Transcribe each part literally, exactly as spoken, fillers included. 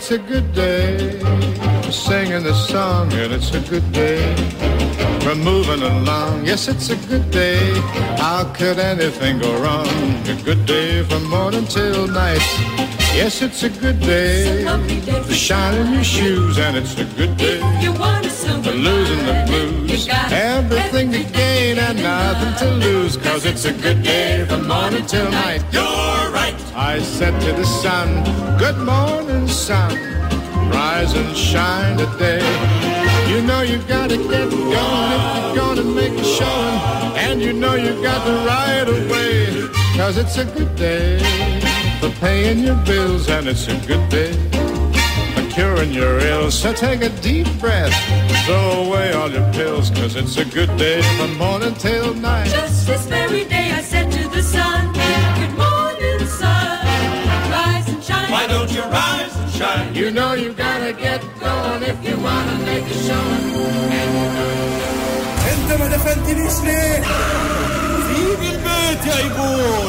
it's a good day. Singing the song and it's a good day. We're moving along, yes, it's a good day. How could anything go wrong? A good day from morning till night. Yes, it's a good day. To shine in your shoes and it's a good day. For losing the blues, everything to gain and nothing to lose. Cause it's a good day from morning till night. You're right. I said to the sun, good morning, sun. Rise and shine today. You know you gotta get going if you're gonna make a showing. And you know you got the right of way. Cause it's a good day for paying your bills. And it's a good day for curing your ills. So take a deep breath, throw away all your pills. Cause it's a good day from morning till night. Just this very day I said to the sun, good morning, sun. Rise and shine. Why don't you rise and shine? You know you gotta get going if you wanna make a showing. And you know انت ما دفنتنيش ليه؟ سيب البيت يا ايبون.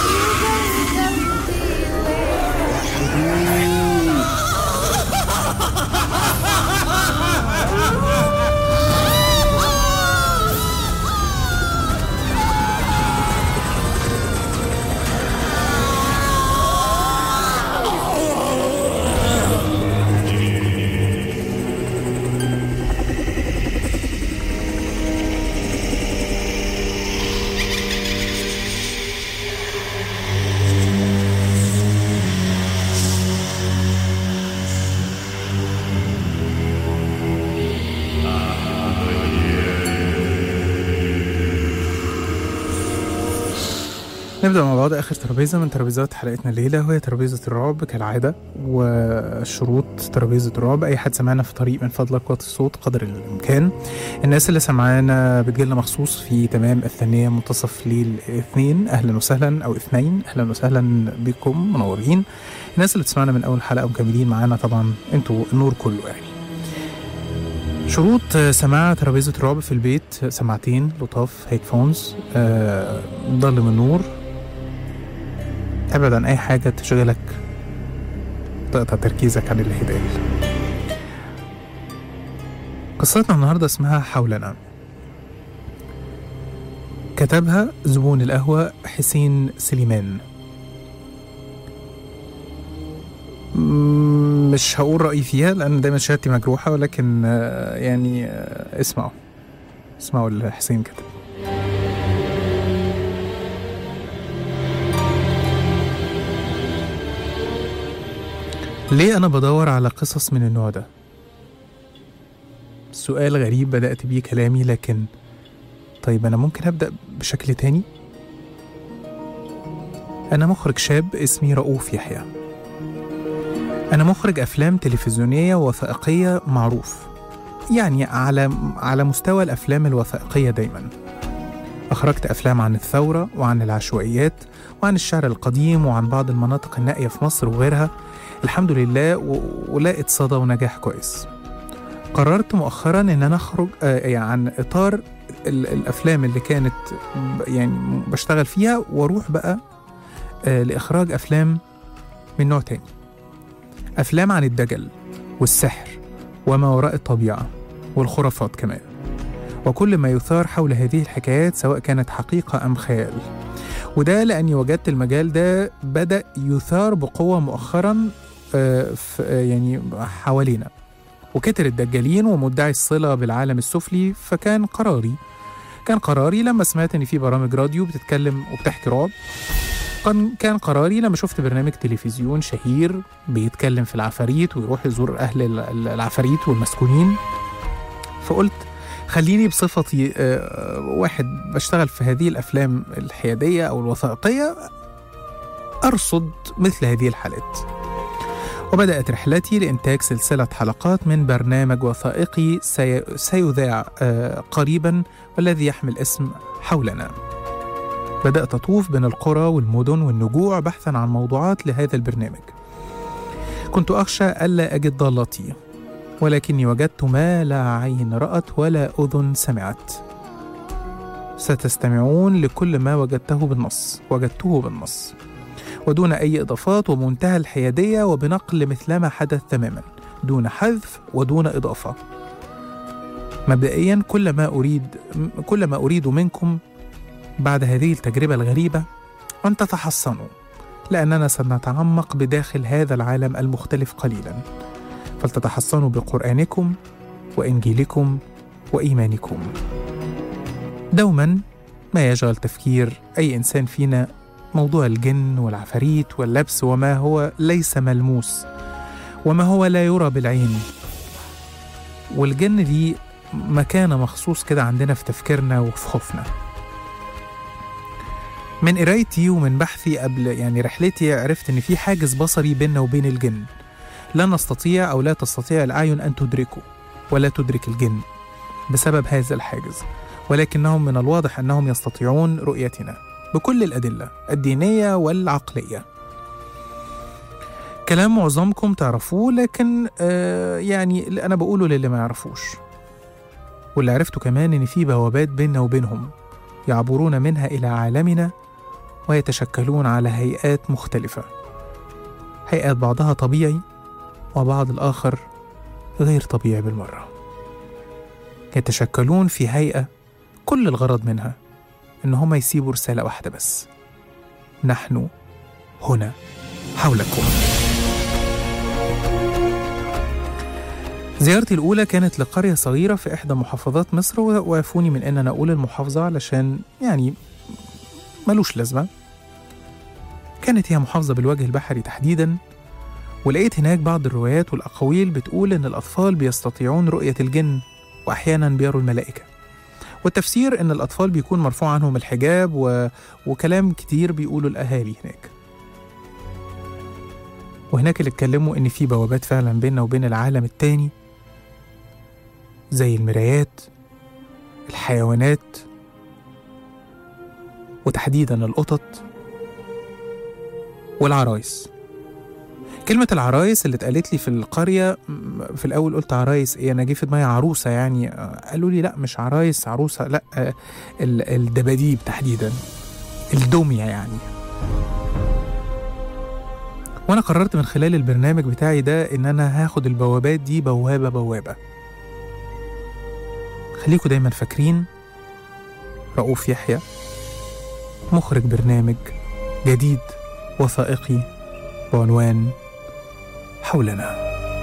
نبدأ مع بعض آخر ترابيزة من ترابيزات حلقتنا الليلة، وهي ترابيزة الرعب كالعادة. وشروط ترابيزة الرعب: أي حد سمعنا في طريق من فضلك وطي الصوت قدر الإمكان. الناس اللي سمعانا بتجيلنا مخصوص في تمام الثانية منتصف ليل اثنين، أهلا وسهلا، أو اثنين، أهلا وسهلا بكم، منورين. الناس اللي بتسمعنا من أول حلقة ومكملين معانا طبعا انتوا النور كله يعني. شروط سماع ترابيزة الرعب في البيت: سماعتين لطاف، هيدفونز، آه، ضلم النور، ابعد عن اي حاجة تشغلك تقطع تركيزك عن الهداية. قصتنا النهاردة اسمها حولنا. كتبها زبون القهوة حسين سليمان. مش هقول رأيي فيها لأن دايما شهادتي مجروحة، ولكن يعني اسمعوا اسمعوا اللي حسين كتب. ليه أنا بدور على قصص من النوع ده؟ سؤال غريب بدأت بيه كلامي، لكن طيب أنا ممكن أبدأ بشكل تاني؟ أنا مخرج شاب اسمي رؤوف يحيى. أنا مخرج أفلام تلفزيونية ووثائقية معروف، يعني على على مستوى الأفلام الوثائقية دايما. أخرجت أفلام عن الثورة وعن العشوائيات وعن الشعر القديم وعن بعض المناطق النائية في مصر وغيرها، الحمد لله، ولقيت صدى ونجاح كويس. قررت مؤخرا ان انا اخرج آه عن اطار الافلام اللي كانت يعني بشتغل فيها، واروح بقى آه لاخراج افلام من نوع تاني، افلام عن الدجل والسحر وما وراء الطبيعة والخرافات كمان، وكل ما يثار حول هذه الحكايات سواء كانت حقيقة ام خيال. وده لاني وجدت المجال ده بدأ يثار بقوة مؤخرا آه يعني حوالينا، وكتر الدجالين ومدعي الصلة بالعالم السفلي. فكان قراري كان قراري لما سمعت ان في برامج راديو بتتكلم وبتحكي رعب، كان كان قراري لما شفت برنامج تلفزيون شهير بيتكلم في العفاريت ويروح يزور اهل العفاريت والمسكونين، فقلت خليني بصفتي واحد بشتغل في هذه الافلام الحيادية او الوثائقية ارصد مثل هذه الحالات. وبدأت رحلتي لإنتاج سلسلة حلقات من برنامج وثائقي سي... سيذاع قريبا، والذي يحمل اسم حولنا. بدأت أطوف بين القرى والمدن والنجوع بحثا عن موضوعات لهذا البرنامج. كنت أخشى ألا أجد ضالتي، ولكني وجدت ما لا عين رأت ولا أذن سمعت. ستستمعون لكل ما وجدته بالنص وجدته بالنص ودون أي إضافات ومنتهى الحيادية وبنقل مثلما حدث تماما دون حذف ودون إضافة. مبدئيا كل ما أريد كل ما أريد منكم بعد هذه التجربة الغريبة أن تتحصنوا، لأننا سنتعمق بداخل هذا العالم المختلف قليلا، فلتتحصنوا بقرآنكم وإنجيلكم وإيمانكم. دوما ما يشغل تفكير أي إنسان فينا موضوع الجن والعفاريت واللبس وما هو ليس ملموس وما هو لا يرى بالعين. والجن دي مكانة مخصوص كده عندنا في تفكيرنا وفي خوفنا. من قرايتي ومن بحثي قبل يعني رحلتي عرفت إن في حاجز بصري بيننا وبين الجن لا نستطيع أو لا تستطيع الأعين أن تدركه ولا تدرك الجن بسبب هذا الحاجز، ولكنهم من الواضح أنهم يستطيعون رؤيتنا بكل الأدلة الدينية والعقلية. كلام معظمكم تعرفوه، لكن آه يعني اللي أنا بقوله للي ما يعرفوش. واللي عرفته كمان إن في بوابات بيننا وبينهم يعبرون منها إلى عالمنا ويتشكلون على هيئات مختلفة، هيئات بعضها طبيعي وبعض الآخر غير طبيعي بالمرة. يتشكلون في هيئة كل الغرض منها إن هم يسيبوا رسالة واحدة بس: نحن هنا حولكم. زيارتي الأولى كانت لقرية صغيرة في إحدى محافظات مصر، ووافوني من أن أنا أقول المحافظة علشان يعني ملوش لازمة. كانت هي محافظة بالوجه البحري تحديداً، ولقيت هناك بعض الروايات والأقاويل بتقول إن الأطفال بيستطيعون رؤية الجن وأحياناً بيروا الملائكة، والتفسير إن الأطفال بيكون مرفوع عنهم الحجاب و... وكلام كتير بيقولوا الأهالي هناك. وهناك اللي اتكلموا إن في بوابات فعلاً بيننا وبين العالم التاني، زي المرايات، الحيوانات، وتحديداً القطط والعرايس. كلمة العرايس اللي اتقالت لي في القرية، في الأول قلت عرايس إيه، أنا جه في دماغي عروسة يعني. قالوا لي لأ مش عرايس عروسة، لأ الدباديب تحديدا، الدمية يعني. وأنا قررت من خلال البرنامج بتاعي ده إن أنا هاخد البوابات دي بوابة بوابة. خليكوا دايما فاكرين رؤوف يحيى، مخرج برنامج جديد وثائقي بعنوان حولنا.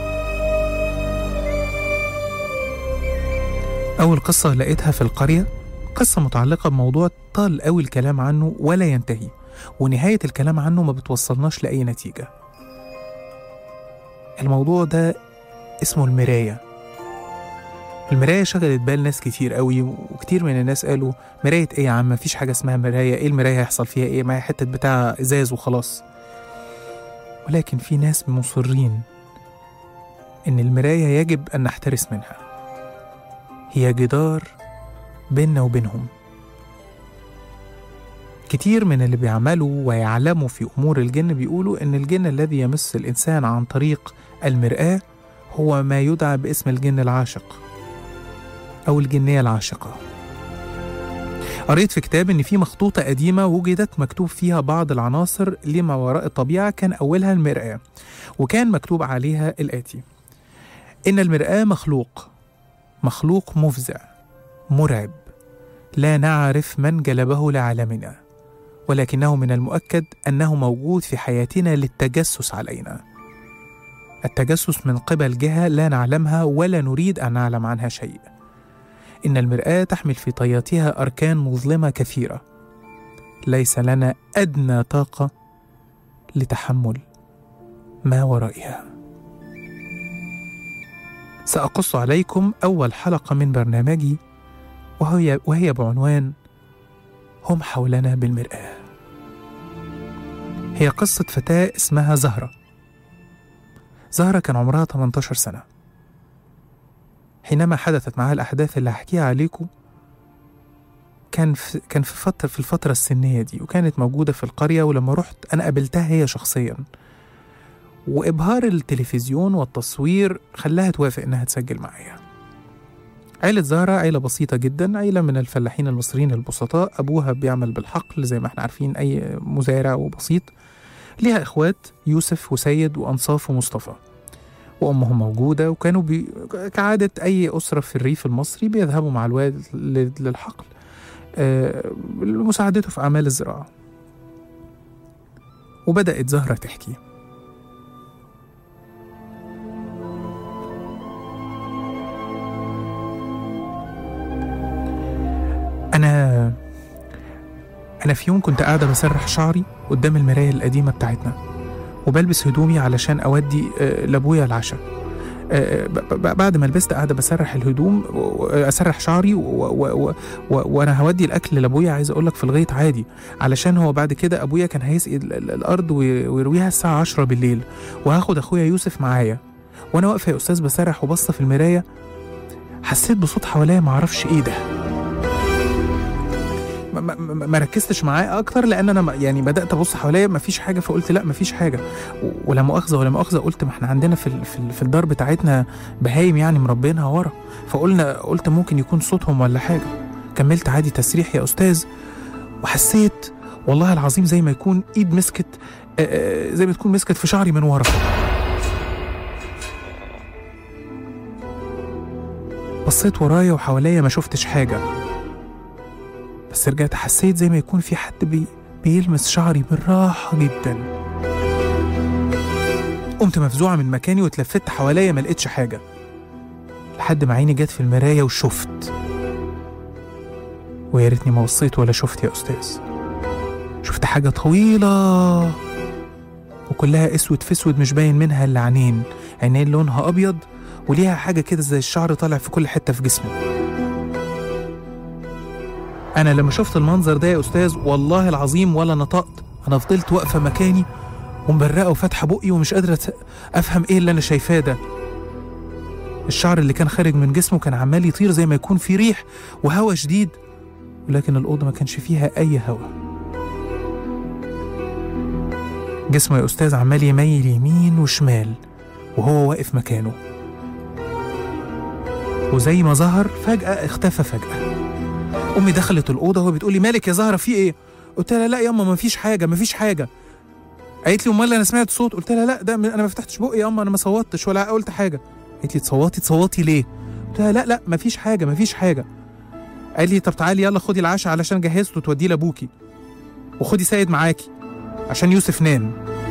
أول قصة لقيتها في القرية قصة متعلقة بموضوع طال قوي الكلام عنه ولا ينتهي، ونهاية الكلام عنه ما بتوصلناش لأي نتيجة. الموضوع ده اسمه المراية. المراية شغلت بال ناس كتير قوي، وكتير من الناس قالوا مراية ايه يا عم، مفيش حاجة اسمها مراية، ايه المراية هيحصل فيها ايه، ما هي حتة بتاع ازاز وخلاص. ولكن في ناس مصرين إن المراية يجب أن نحترس منها، هي جدار بيننا وبينهم. كتير من اللي بيعملوا ويعلموا في أمور الجن بيقولوا إن الجن الذي يمس الإنسان عن طريق المرآة هو ما يدعى باسم الجن العاشق أو الجنية العاشقة. قريت في كتاب إن في مخطوطة قديمة وجدت مكتوب فيها بعض العناصر لما وراء الطبيعة، كان أولها المرآة، وكان مكتوب عليها الآتي: إن المرآة مخلوق مخلوق مفزع مرعب، لا نعرف من جلبه لعالمنا، ولكنه من المؤكد أنه موجود في حياتنا للتجسس علينا، التجسس من قبل جهة لا نعلمها ولا نريد أن نعلم عنها شيء. إن المرآة تحمل في طياتها أركان مظلمة كثيرة، ليس لنا أدنى طاقة لتحمل ما ورائها. سأقص عليكم أول حلقة من برنامجي، وهي, وهي بعنوان هم حولنا بالمرآة. هي قصة فتاة اسمها زهرة. زهرة كان عمرها ثمانية عشر سنة حينما حدثت معها الأحداث اللي هحكيها عليكم. كان في كان في فترة في الفترة السنية دي، وكانت موجودة في القرية. ولما رحت أنا قابلتها هي شخصيا، وإبهار التلفزيون والتصوير خلاها توافق إنها تسجل معايا. عيلة زهرة عيلة بسيطة جدا، عيلة من الفلاحين المصريين البسطاء. أبوها بيعمل بالحقل زي ما احنا عارفين، أي مزارع وبسيط. ليها إخوات يوسف وسيد وأنصاف ومصطفى، وأمهم موجودة، وكانوا بي... كعادة أي أسرة في الريف المصري بيذهبوا مع الوالد للحقل أه... لمساعدته في أعمال الزراعة. وبدأت زهرة تحكي. أنا أنا في يوم كنت قاعدة بسرح شعري قدام المراية القديمة بتاعتنا، وبلبس هدومي علشان أودي أه لأبويا العشاء. أه بعد ما لبست قاعدة بسرح الهدوم، أسرح شعري وأنا هودي الأكل لأبويا. عايز أقولك في الغيط عادي، علشان هو بعد كده أبويا كان هيسقي الأرض ويرويها الساعة عشرة بالليل، وهاخد أخويا يوسف معايا. وأنا واقفة يا أستاذ بسرح وبصة في المراية، حسيت بصوت حواليا معرفش إيه ده. ما, ما, ما ركزتش معاه اكتر، لان انا يعني بدات ابص حواليا مفيش حاجه، فقلت لا مفيش حاجه. ولا مؤاخذه ولا مؤاخذه قلت ما احنا عندنا في في, في الدار بتاعتنا بهايم يعني مربينها ورا، فقلنا قلت ممكن يكون صوتهم ولا حاجه. كملت عادي تسريح يا استاذ، وحسيت والله العظيم زي ما يكون ايد مسكت، زي ما تكون مسكت في شعري من ورا. بصيت ورايا وحواليا ما شفتش حاجه، بس رجعت حسيت زي ما يكون في حد بي بيلمس شعري بالراحة جدا. قمت مفزوعة من مكاني واتلفت حواليا ما لقيتش حاجة، لحد ما عيني جت في المراية وشفت. ويا ريتني ما بصيت ولا شفت يا أستاذ. شفت حاجة طويلة وكلها اسود في اسود، مش باين منها الا عينين، عينين لونها أبيض وليها حاجة كده زي الشعر طالع في كل حتة في جسمه. أنا لما شفت المنظر ده يا أستاذ والله العظيم ولا نطقت، أنا فضلت واقفة مكاني ومبرقة وفاتحة بقي ومش قادرة أفهم إيه اللي أنا شايفاه ده. الشعر اللي كان خارج من جسمه كان عمال يطير زي ما يكون في ريح وهوا شديد، ولكن الأوضة ما كانش فيها أي هوا. جسمه يا أستاذ عمال يميل يمين وشمال وهو واقف مكانه، وزي ما ظهر فجأة اختفى فجأة. أمي دخلت الأوضة وهو بتقولي مالك يا زهرة في إيه؟ قلت لها لا ياما مفيش حاجة مفيش حاجة. قالت لي أمال أنا سمعت صوت؟ قلت لها لا ده أنا ما فتحتش بقي ياما، أنا ما صوتش ولا قلت حاجة. قالت لي تصوتي تصوتي ليه؟ قلت لها لا لا مفيش حاجة مفيش حاجة. قال لي طب تعالي يلا خدي العشاء علشان جهزته وتوديه لأبوكي، وخدي سيد معاكي عشان يوسف نام.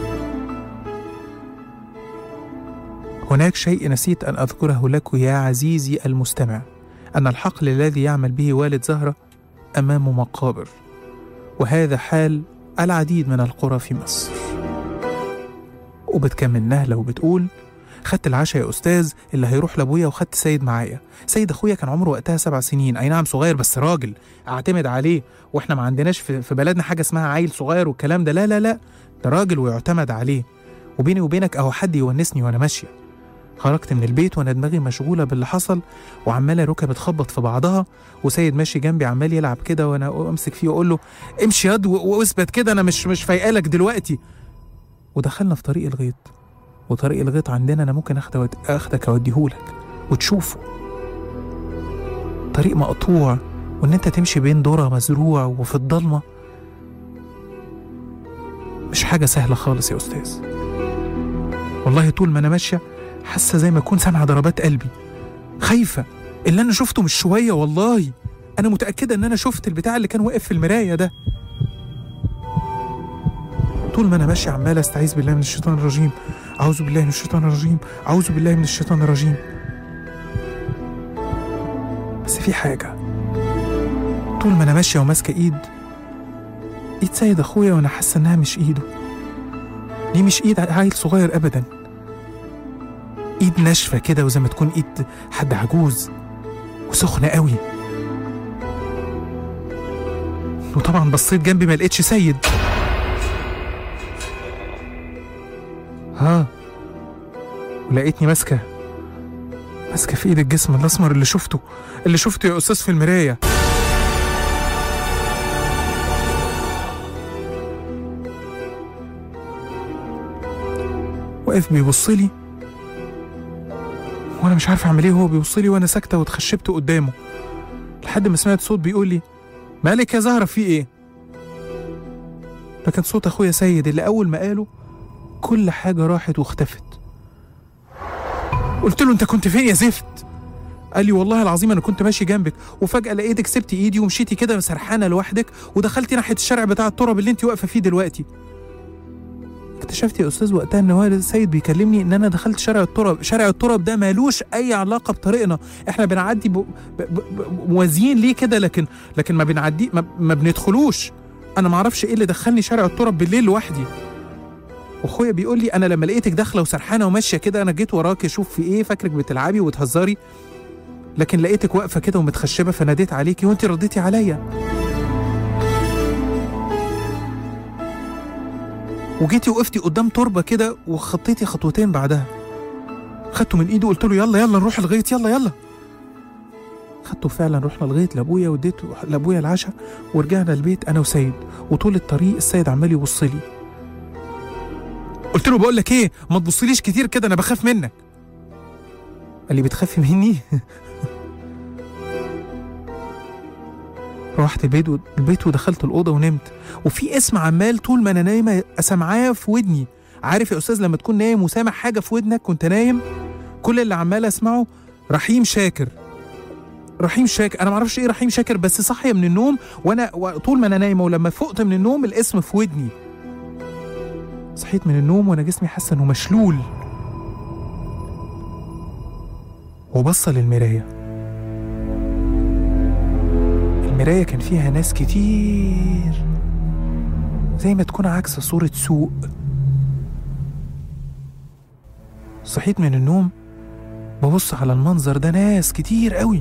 هناك شيء نسيت أن أذكره لك يا عزيزي المستمع، أن الحقل الذي يعمل به والد زهرة أمامه مقابر، وهذا حال العديد من القرى في مصر. وبتكمل نهلة وبتقول خدت العشاء يا أستاذ اللي هيروح لأبويا، وخدت سيد معايا. سيد أخويا كان عمره وقتها سبع سنين، أي نعم صغير بس راجل أعتمد عليه، وإحنا ما عندناش في بلدنا حاجة اسمها عيل صغير والكلام ده، لا لا لا ده راجل ويعتمد عليه. وبيني وبينك أهو حد يونسني وأنا ماشية. خرجت من البيت وأنا دماغي مشغولة باللي حصل، وعمالة ركب بتخبط في بعضها، وسيد ماشي جنبي عمال يلعب كده، وأنا أمسك فيه وأقول له امشي ياض واثبت كده، أنا مش مش فايقالك دلوقتي. ودخلنا في طريق الغيط، وطريق الغيط عندنا أنا ممكن أخدك أوديهولك وتشوفه. طريق مقطوع، وإن أنت تمشي بين ذرة مزروع وفي الضلمة مش حاجة سهلة خالص يا أستاذ. والله طول ما أنا ماشية حاسة زي ما أكون سامعة ضربات قلبي، خايفة. اللي أنا شفته مش شوية، والله أنا متأكدة إن أنا شفت البتاع اللي كان واقف في المراية ده. طول ما أنا ماشية عمالة أستعيذ بالله من الشيطان الرجيم، أعوذ بالله من الشيطان الرجيم، أعوذ بالله من الشيطان الرجيم. بس في حاجة، طول ما أنا ماشية وماسكة إيد إيد سيد أخويا، وأنا حاسة إنها مش إيده، دي مش إيد عيل صغير أبدا، إيد ناشفة كده وزي ما تكون إيد حد عجوز وسخنة قوي. وطبعا بصيت جنبي ما لقيتش سيد. ها ولقيتني ماسكة ماسكة في إيد الجسم الأسمر اللي شفته اللي شفته يا أستاذ في المراية. واقف بيبصلي وانا مش عارف اعمل ايه، هو بيبصلي وانا ساكته واتخشبت قدامه، لحد ما سمعت صوت بيقول لي مالك يا زهرة في ايه؟ لكن صوت اخويا سيد اللي اول ما قاله كل حاجه راحت واختفت. قلت له انت كنت فين يا زفت؟ قال لي والله العظيم انا كنت ماشي جنبك وفجاه لقيتك سبتي ايدي ومشيتي كده سرحانه لوحدك ودخلتي ناحيه الشارع بتاع التراب اللي انت واقفه فيه دلوقتي. اكتشفت يا استاذ وقتها ان هو سيد بيكلمني ان انا دخلت شارع التراب. شارع التراب ده مالوش اي علاقه بطريقنا، احنا بنعدي ب... ب... ب... موازيين ليه كده، لكن لكن ما بنعدي ما, ما بندخلوش. انا ما اعرفش ايه اللي دخلني شارع التراب بالليل لوحدي. واخويا بيقول لي انا لما لقيتك داخله وسرحانه وماشيه كده انا جيت وراك اشوف في ايه، فاكرك بتلعبي وتهزري، لكن لقيتك واقفه كده ومتخشبه فناديت عليكي وانت رديتي عليا. وجيتي وقفتي قدام تربه كده وخطيتي خطوتين بعدها. خدته من ايده وقلت له يلا يلا نروح الغيط، يلا يلا. خدته فعلا، رحنا الغيط لابويا واديته لابويا العشاء ورجعنا البيت انا وسيد. وطول الطريق السيد عمال يبص لي. قلت له بقول لك ايه، ما تبصليش كتير كده انا بخاف منك. قال لي بتخافي مني؟ روحت البيت البيت ودخلت الاوضه ونمت، وفي اسم عمال طول ما انا نايمه اسمعاه في ودني. عارف يا استاذ لما تكون نايم وسامع حاجه في ودنك وانت نايم؟ كل اللي عمال اسمعه رحيم شاكر رحيم شاكر. انا ما اعرفش ايه رحيم شاكر، بس صحيه من النوم وانا طول ما انا نايمه، ولما فقت من النوم الاسم في ودني. صحيت من النوم وانا جسمي حاسه انه مشلول، وبص للمرايه. المرايه كان فيها ناس كتير زي ما تكون عكس صوره سوق. صحيت من النوم ببص على المنظر ده، ناس كتير قوي.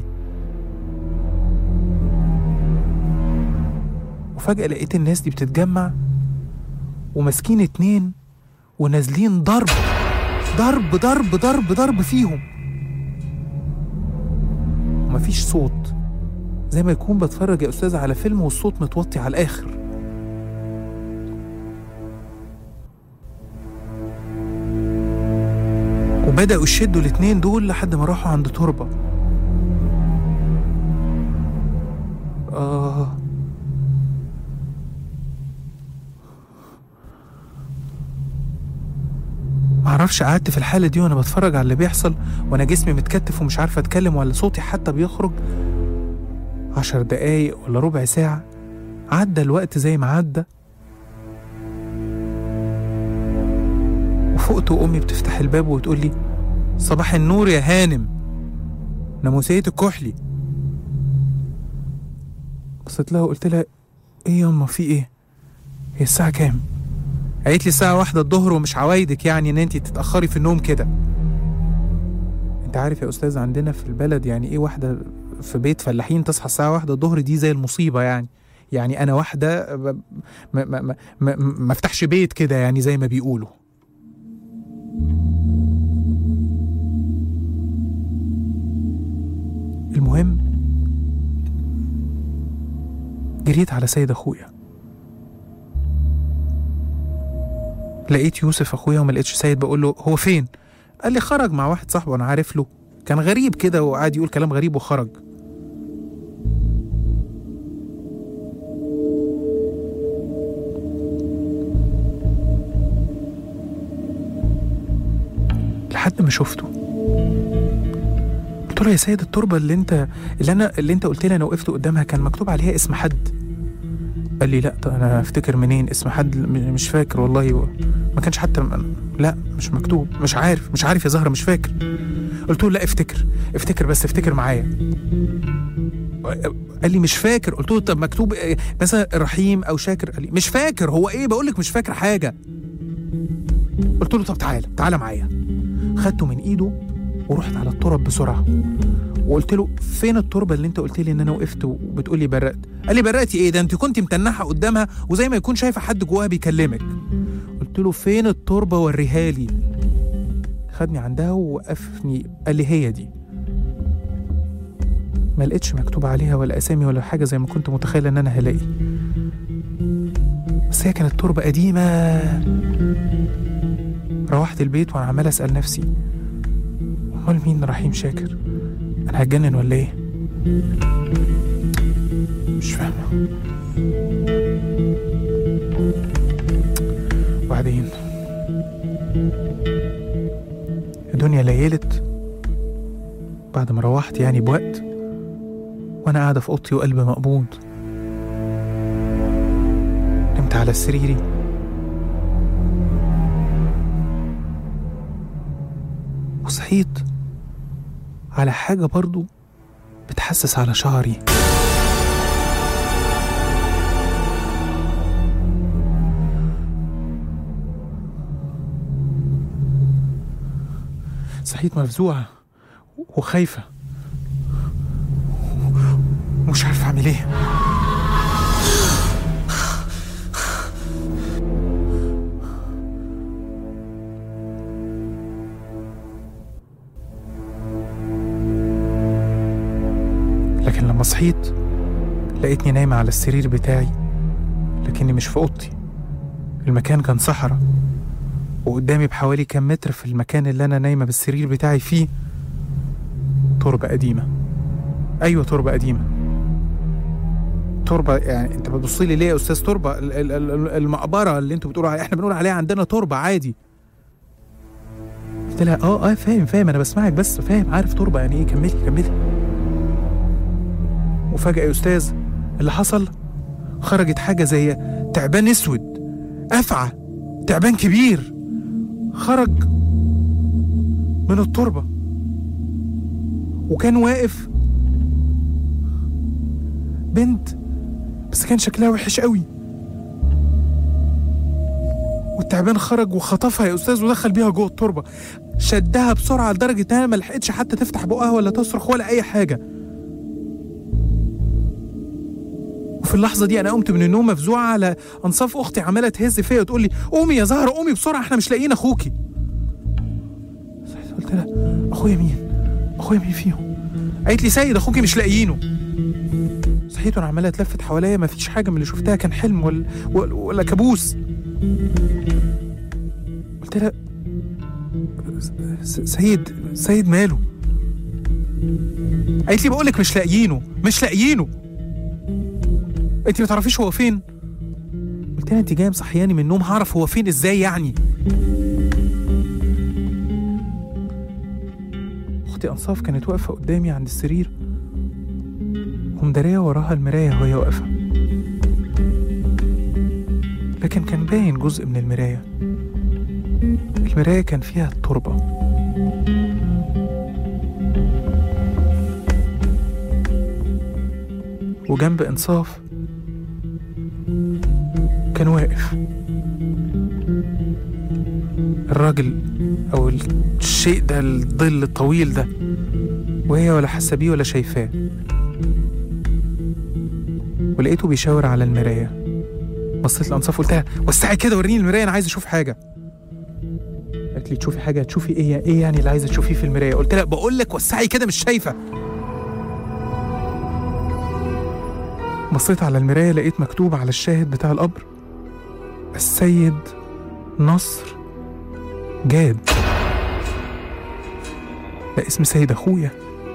وفجأة لقيت الناس دي بتتجمع وماسكين اتنين ونازلين ضرب ضرب ضرب ضرب ضرب فيهم، ومفيش صوت، زي ما يكون بتفرج يا أستاذ على فيلم والصوت متوطي على الآخر. وبدأوا يشدوا الاتنين دول لحد ما راحوا عند تربة. آه معرفش، قعدت في الحالة دي وانا بتفرج على اللي بيحصل وانا جسمي متكتف ومش عارفة اتكلم ولا صوتي حتى بيخرج. عشر دقايق ولا ربع ساعة عدى الوقت زي ما عدى، وفقت وامي بتفتح الباب وتقول لي صباح النور يا هانم، ناموسية الكحلي. بصيت لها وقلت لها ايه ياما في ايه؟ هي الساعة كام؟ قالت لي الساعة واحدة الظهر، ومش عوايدك يعني ان انتي تتأخري في النوم كده. انت عارف يا استاذ عندنا في البلد يعني ايه واحدة في بيت فلاحين تصحى الساعة واحدة الظهر؟ دي زي المصيبة يعني. يعني انا واحدة ما ما ما ما, ما افتحش بيت كده يعني زي ما بيقولوا. المهم جريت على سيد اخويا، لقيت يوسف اخويا وما لقيتش سيد. بقول له هو فين؟ قال لي خرج مع واحد صاحبه انا عارف له، كان غريب كده وقعد يقول كلام غريب وخرج. لحد ما شفته قلت له يا سيد التربه اللي انت اللي انا اللي انت قلت لي انا وقفت قدامها كان مكتوب عليها اسم حد. قال لي لا انا افتكر منين اسم حد؟ مش فاكر والله، ما كانش حتى م... لا مش مكتوب، مش عارف مش عارف يا زهرة مش فاكر. قلت له لا افتكر افتكر بس افتكر معايا. قال لي مش فاكر. قلت له طب مكتوب إيه؟ مثلا رحيم او شاكر؟ قال لي مش فاكر. هو ايه بقول لك مش فاكر حاجه. قلت له طب تعالى تعالى معايا. خدته من ايده ورحت على التراب بسرعه وقلت له فين التربه اللي انت قلت لي ان انا وقفت وبتقول لي برقت؟ قال لي برقتي ايه؟ ده انت كنت متنحه قدامها وزي ما يكون شايفه حد جواها بيكلمك. قلت له فين التربه وريها لي. خدني عندها ووقفني قال لي هي دي. ما لقيتش مكتوب عليها ولا اسامي ولا حاجه زي ما كنت متخيله ان انا هلاقي، بس هي كانت تربه قديمه. روحت البيت وانا عمال اسال نفسي امال مين رحيم شاكر؟ انا هتجنن ولا ايه؟ مش فاهمه. الدنيا ليلت بعد ما روحت يعني بوقت، وأنا قاعدة في أوضتي وقلبي مقبوض. نمت على سريري وصحيت على حاجة برضو بتحسس على شعري. صحيت مفزوعة وخايفة ومش عارفة أعمل إيه. لكن لما صحيت لقيتني نايمة على السرير بتاعي، لكني مش في أوضتي. المكان كان صحراء، وقدامي بحوالي كام متر في المكان اللي أنا نايمة بالسرير بتاعي فيه تربة قديمة. أيوة تربة قديمة، تربة. يعني أنت بتبصيلي ليه يا أستاذ؟ تربة المقبرة اللي أنتوا بتقولوا عليها، إحنا بنقول عليها عندنا تربة عادي. قلت لها آه آه فاهم فاهم أنا بسمعك بس فاهم، عارف تربة يعني إيه. كملي كملي. وفجأة يا أستاذ اللي حصل، خرجت حاجة زي تعبان أسود، أفعى، تعبان كبير، خرج من التربة وكان واقف بنت، بس كان شكلها وحش قوي. والتعبان خرج وخطفها يا أستاذ ودخل بيها جوه التربة، شدها بسرعة لدرجة انها ما لحقتش حتى تفتح بقها ولا تصرخ ولا أي حاجة. وفي اللحظة دي أنا قمت من النوم مفزوعة على أنصاف أختي عمالة تهز فيا وتقول لي قومي يا زهرة قومي بسرعة، احنا مش لاقيين أخوكي. قلت لها أخويا مين؟ أخويا مين فيهم؟ قالت لي سيد أخوكي مش لاقيينه. صحيت وأنا عمالة أتلفت حواليا، مفيش حاجة من اللي شفتها كان حلم ولا, ولا كابوس. قلت لها سيد سيد ماله؟ قالت لي بقولك مش لاقيينه مش لاقيينه انت ما تعرفيش هو فين؟ قلت لها انت جايه مصحياني من النوم، هعرف هو فين ازاي يعني؟ اختي انصاف كانت واقفه قدامي عند السرير ومداريه وراها المرايه وهي واقفه، لكن كان باين جزء من المرايه. المرايه كان فيها التربه. وجنب انصاف كان واقف الراجل او الشيء ده، الظل الطويل ده، وهي ولا حاسه بيه ولا شايفاه. ولقيته بيشاور على المرايه. بصيت لانصاف قلتها وسعي كده وريني المرايه، انا عايزه اشوف حاجه. قالت لي تشوفي حاجه؟ تشوفي ايه؟ ايه يعني اللي عايزه تشوفيه في المرايه؟ قلت لها بقول لك وسعي كده مش شايفه. بصيت على المرايه لقيت مكتوب على الشاهد بتاع القبر السيد نصر جاد. ده اسم سيد اخويا.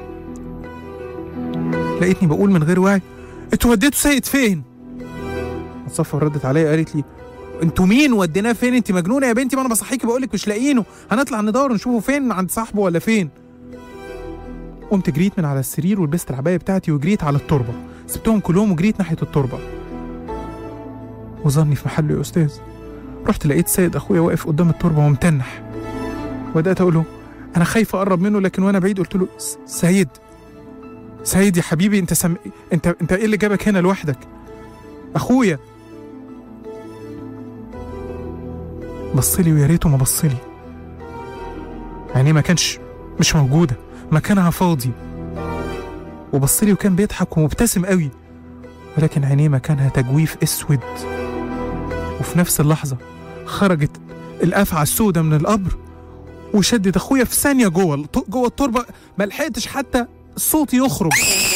لقيتني بقول من غير وعي انتوا وديتوا سيد فين؟ صفا ردت عليا قالت لي انتوا مين وديناه فين؟ انت مجنونه يا بنتي، ما انا بصحيكي بقولك مش لاقيينه، هنطلع ندور نشوفه فين، عند صاحبه ولا فين. قمت جريت من على السرير ولبست العبايه بتاعتي وجريت على التربه، سبتهم كلهم وجريت ناحيه التربه. وظني في محله يا استاذ، رحت لقيت سيد اخويا واقف قدام التربه ومتنح. وبدات اقول له انا خايفه اقرب منه، لكن وانا بعيد قلت له سيد سيد يا حبيبي، انت سم... انت انت ايه اللي جابك هنا لوحدك؟ اخويا. بصلي ويا ريته ما بصلي، يعني ما كانش مش موجوده، مكانها فاضي. وبصلي وكان بيضحك ومبتسم قوي، ولكن عينيه مكانها تجويف اسود. وفي نفس اللحظه خرجت الافعى السوداء من القبر وشدت اخويا في ثانيه جوه جوه التربه، ما لحقتش حتى الصوت يخرج.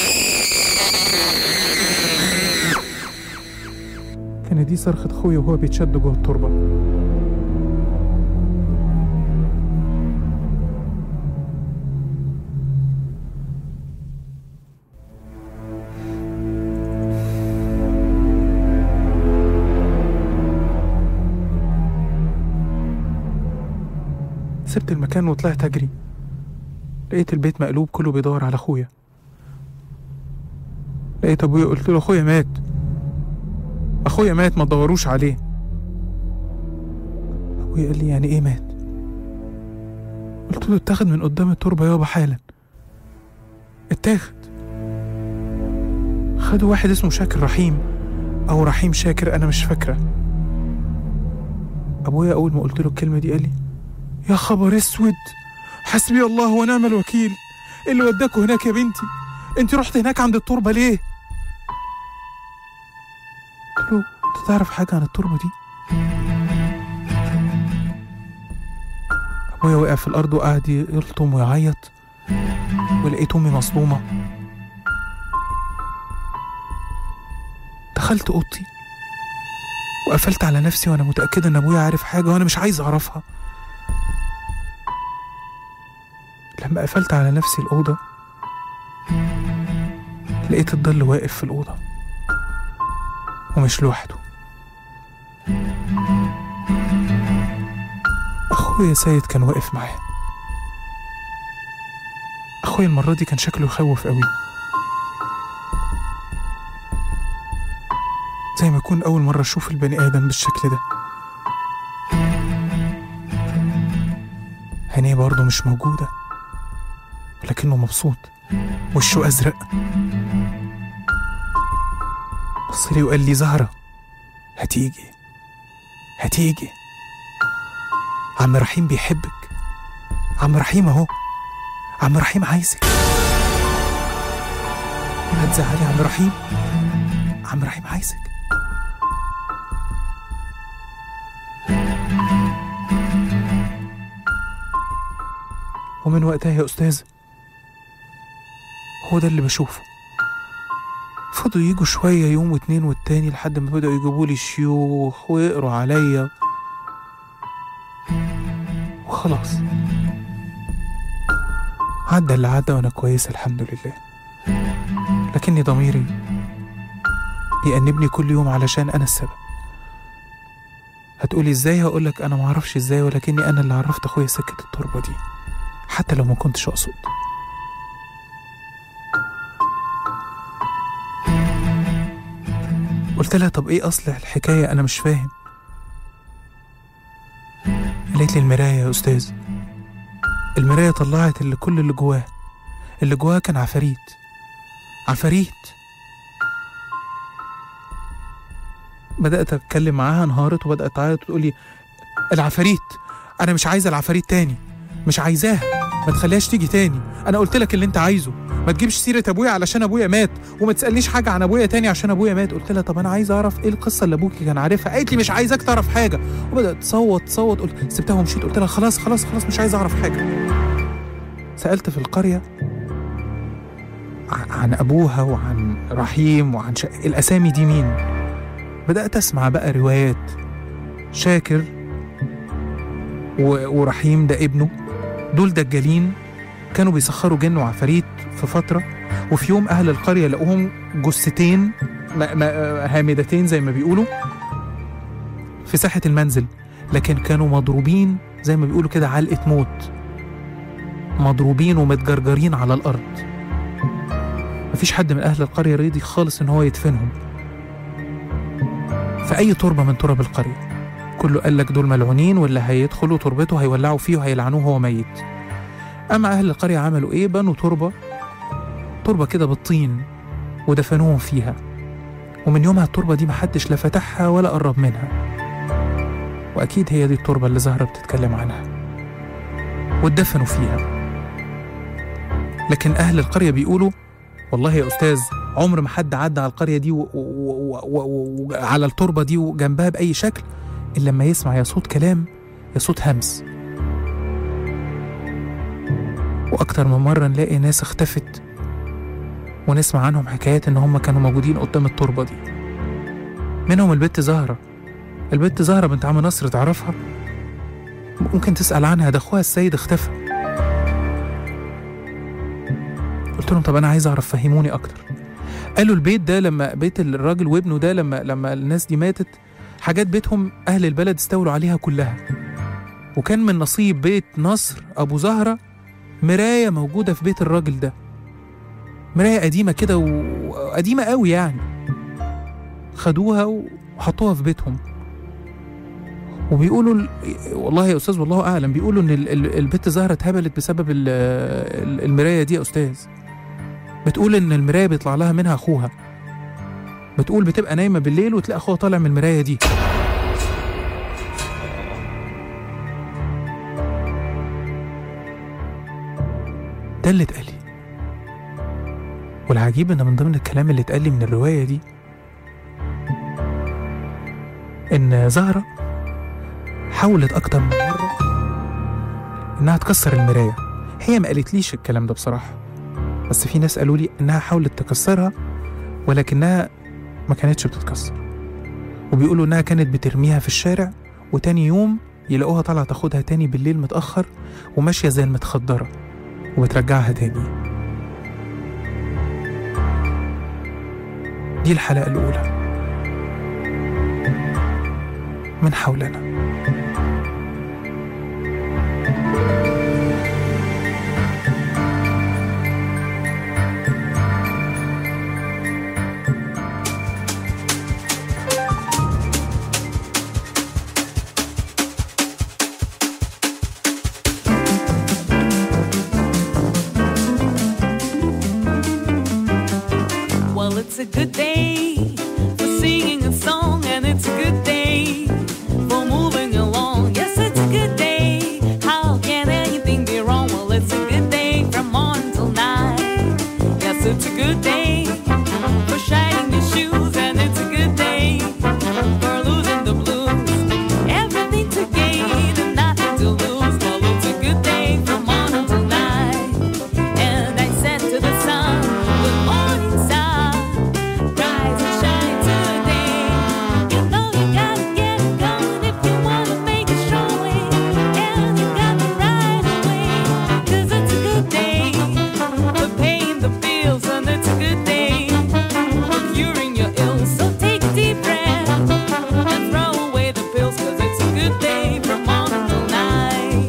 كانت دي صرخه اخويا وهو بيتشد جوه التربه. سبت المكان وطلعت أجري. لقيت البيت مقلوب، كله بيدور على أخويا. لقيت أبويا، قلت له أخويا مات، أخويا مات، ما تدوروش عليه. أبويا قال لي يعني إيه مات؟ قلت له اتاخد من قدام التربة يابا حالا. اتاخد، خدوا واحد اسمه شاكر رحيم أو رحيم شاكر، أنا مش فاكرة. أبويا أول ما قلت له الكلمة دي قال لي يا خبر اسود، حسبي الله ونعم الوكيل، إيه اللي وداكوا هناك يا بنتي؟ انت رحت هناك عند التربة ليه؟ قلت له انت تعرف حاجة عن التربة دي؟ أبويا وقع في الأرض وقعد يلطم ويعيط، ولقيت أمي مصدومة. دخلت أوضتي وقفلت على نفسي وأنا متأكدة إن أبويا عارف حاجة وأنا مش عايز أعرفها. لما قفلت على نفسي الأوضة لقيت الظل واقف في الأوضة ومش لوحده. أخويا سيد كان واقف معاه. أخويا المرة دي كان شكله يخوف قوي، زي ما يكون أول مرة أشوف البني آدم بالشكل ده. عينيه برضه مش موجودة، ولكنه مبسوط، وشه أزرق. بصلي وقال لي زهرة هتيجي هتيجي، عم رحيم بيحبك، عم رحيم اهو، عم رحيم عايزك، ما تزعلي عم رحيم، عم رحيم عايزك. ومن وقتها يا أستاذ هو ده اللي بشوفه. فضلوا يجوا شوية، يوم واتنين والتاني، لحد ما بدأوا يجيبولي شيوخ ويقروا عليا، وخلاص عدى اللي عدى وأنا كويسة الحمد لله. لكني ضميري بيأنبني كل يوم علشان أنا السبب. هتقولي إزاي؟ هقولك أنا معرفش إزاي، ولكني أنا اللي عرفت أخويا سكة التربة دي حتى لو ما كنتش أقصد. قلت لها طب إيه أصل الحكاية، أنا مش فاهم. قالت لي المراية يا أستاذ، المراية طلعت اللي كل اللي جواه، اللي جواه كان عفاريت، عفاريت. بدأت أتكلم معاها، انهارت وبدأت تعيط وتقولي العفاريت، أنا مش عايزة العفاريت تاني، مش عايزاها، ما تخليهاش تيجي تاني. أنا قلت لك اللي أنت عايزه، ما تجيبش سيرة أبويا علشان أبويا مات، وما تسألنيش حاجة عن أبويا تاني عشان أبويا مات. قلت لها طب أنا عايزة أعرف إيه القصة اللي أبوكي كان عارفها. قالت لي مش عايزاك تعرف حاجة، وبدأت تصوت تصوت. قلت سبتها ومشيت. قلت لها خلاص خلاص خلاص مش عايزة أعرف حاجة. سألت في القرية عن أبوها وعن رحيم وعن ش... الأسامي دي مين. بدأت أسمع بقى روايات شاكر و... ورحيم ده ابنه، دول دجالين كانوا بيسخروا جن وعفاريت في فترة، وفي يوم أهل القرية لقوهم جثتين م... م... هامدتين زي ما بيقولوا في ساحة المنزل، لكن كانوا مضروبين زي ما بيقولوا كده علقة موت، مضروبين ومتجرجرين على الأرض. مفيش حد من أهل القرية رضي خالص إن هو يدفنهم في أي تربة من تراب القرية. كله قال لك دول ملعونين، واللي هيدخلوا تربته هيولعوا فيه وهيلعنوه وهو ميت. أما أهل القرية عملوا إيه؟ بنوا تربة تربة كده بالطين ودفنوهم فيها، ومن يومها التربة دي محدش لا فتحها ولا قرب منها. وأكيد هي دي التربة اللي زهرة بتتكلم عنها، واتدفنوا فيها. لكن أهل القرية بيقولوا والله يا أستاذ عمر ما حد عدى على القرية دي وعلى التربة دي وجنبها بأي شكل إلا لما يسمع يا صوت كلام يا صوت همس. وأكتر من مرة نلاقي ناس اختفت ونسمع عنهم حكايات إن هم كانوا موجودين قدام التربة دي. منهم البت زهرة. البت زهرة بنت عم نصر، تعرفها؟ ممكن تسأل عنها، ده أخوها السيد اختفى. قلت لهم طب أنا عايز أعرف، فهموني أكتر. قالوا البيت ده لما بيت الراجل وابنه ده لما لما الناس دي ماتت، حاجات بيتهم أهل البلد استولوا عليها كلها، وكان من نصيب بيت نصر أبو زهرة مراية موجودة في بيت الراجل ده، مراية قديمة كده وقديمة قوي يعني. خدوها وحطوها في بيتهم، وبيقولوا ال... والله يا أستاذ والله أعلم، بيقولوا إن ال... ال... البت زهرة اتهبلت بسبب ال... ال... المراية دي يا أستاذ. بتقول إن المراية بيطلع لها منها أخوها، بتقول بتبقى نايمة بالليل وتلاقي أخوها طالع من المراية دي. ده اللي اتقالي. والعجيب إن من ضمن الكلام اللي اتقالي من الرواية دي إن زهرة حاولت أكتر من مرة إنها تكسر المراية. هي ما قالتليش الكلام ده بصراحة، بس في ناس قالوا لي إنها حاولت تكسرها ولكنها ما كانتش بتتكسر، وبيقولوا إنها كانت بترميها في الشارع وتاني يوم يلاقوها طالعة تاخدها تاني بالليل متأخر وماشية زي المتخدرة وبترجعها تاني. دي الحلقة الأولى من حولنا. Well, it's a good day for singing a song, and it's a good day for moving along. Yes, it's a good day. How can anything be wrong? Well, it's a good day from morning till night. Yes, it's a good day for shining your shoes, and it's a good day for losing the blues. Everything to gain and nothing to lose. Well, it's a good day from morning till night. And I said to the sun, good morning, sun. Rise and shine today. You know you gotta get it going if you wanna make it showing. And you got the right away. Cause it's a good day for paying the bills, and it's a good day for curing your ills. So take a deep breath and throw away the pills. Cause it's a good day from morning till night.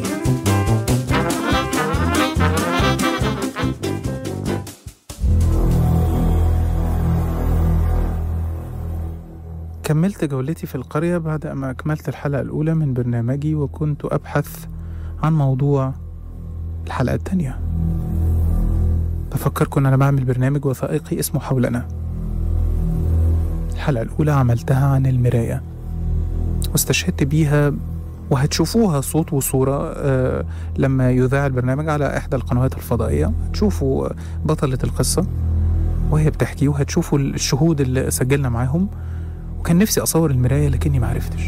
كملت جولتي في القرية بعد أما أكملت الحلقة الأولى من برنامجي، وكنت أبحث عن موضوع الحلقة الثانية. بفكركم أن أنا بعمل برنامج وثائقي اسمه حولنا. الحلقة الأولى عملتها عن المراية واستشهدت بيها، وهتشوفوها صوت وصورة آه لما يذاع البرنامج على إحدى القنوات الفضائية. هتشوفوا بطلة القصة وهي بتحكي، وهتشوفوا الشهود اللي سجلنا معاهم. وكان نفسي أصور المراية لكني معرفتش،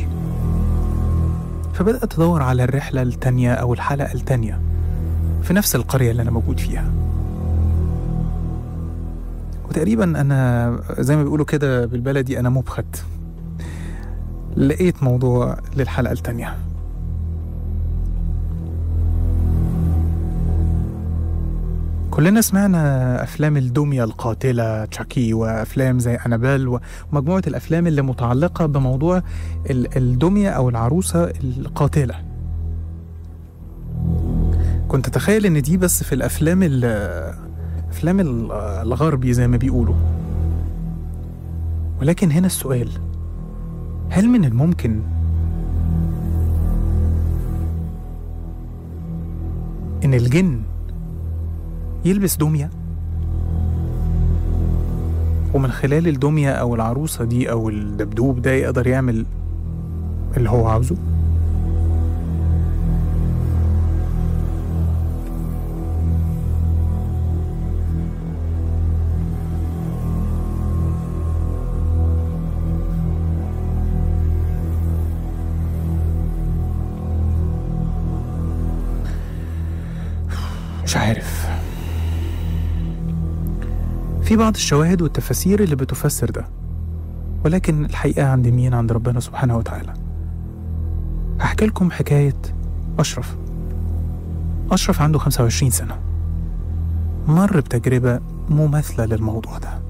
فبدأت أدور على الرحلة التانية أو الحلقة التانية في نفس القرية اللي أنا موجود فيها. وتقريبا أنا زي ما بيقولوا كده بالبلدي أنا مبخت، لقيت موضوع للحلقة التانية. كلنا سمعنا أفلام الدمية القاتلة تشاكي، وأفلام زي أنابيل، ومجموعة الأفلام اللي متعلقة بموضوع الدمية أو العروسة القاتلة. كنت أتخيل إن دي بس في الأفلام الأفلام الغربي زي ما بيقولوا، ولكن هنا السؤال: هل من الممكن إن الجن يلبس دمية ومن خلال الدمية أو العروسة دي أو الدبدوب ده يقدر يعمل اللي هو عاوزه؟ مش عارف. في بعض الشواهد والتفاسير اللي بتفسر ده، ولكن الحقيقة عند مين؟ عند ربنا سبحانه وتعالى. هحكي لكم حكاية أشرف. أشرف عنده خمسة وعشرين سنة، مر بتجربة مماثلة للموضوع ده.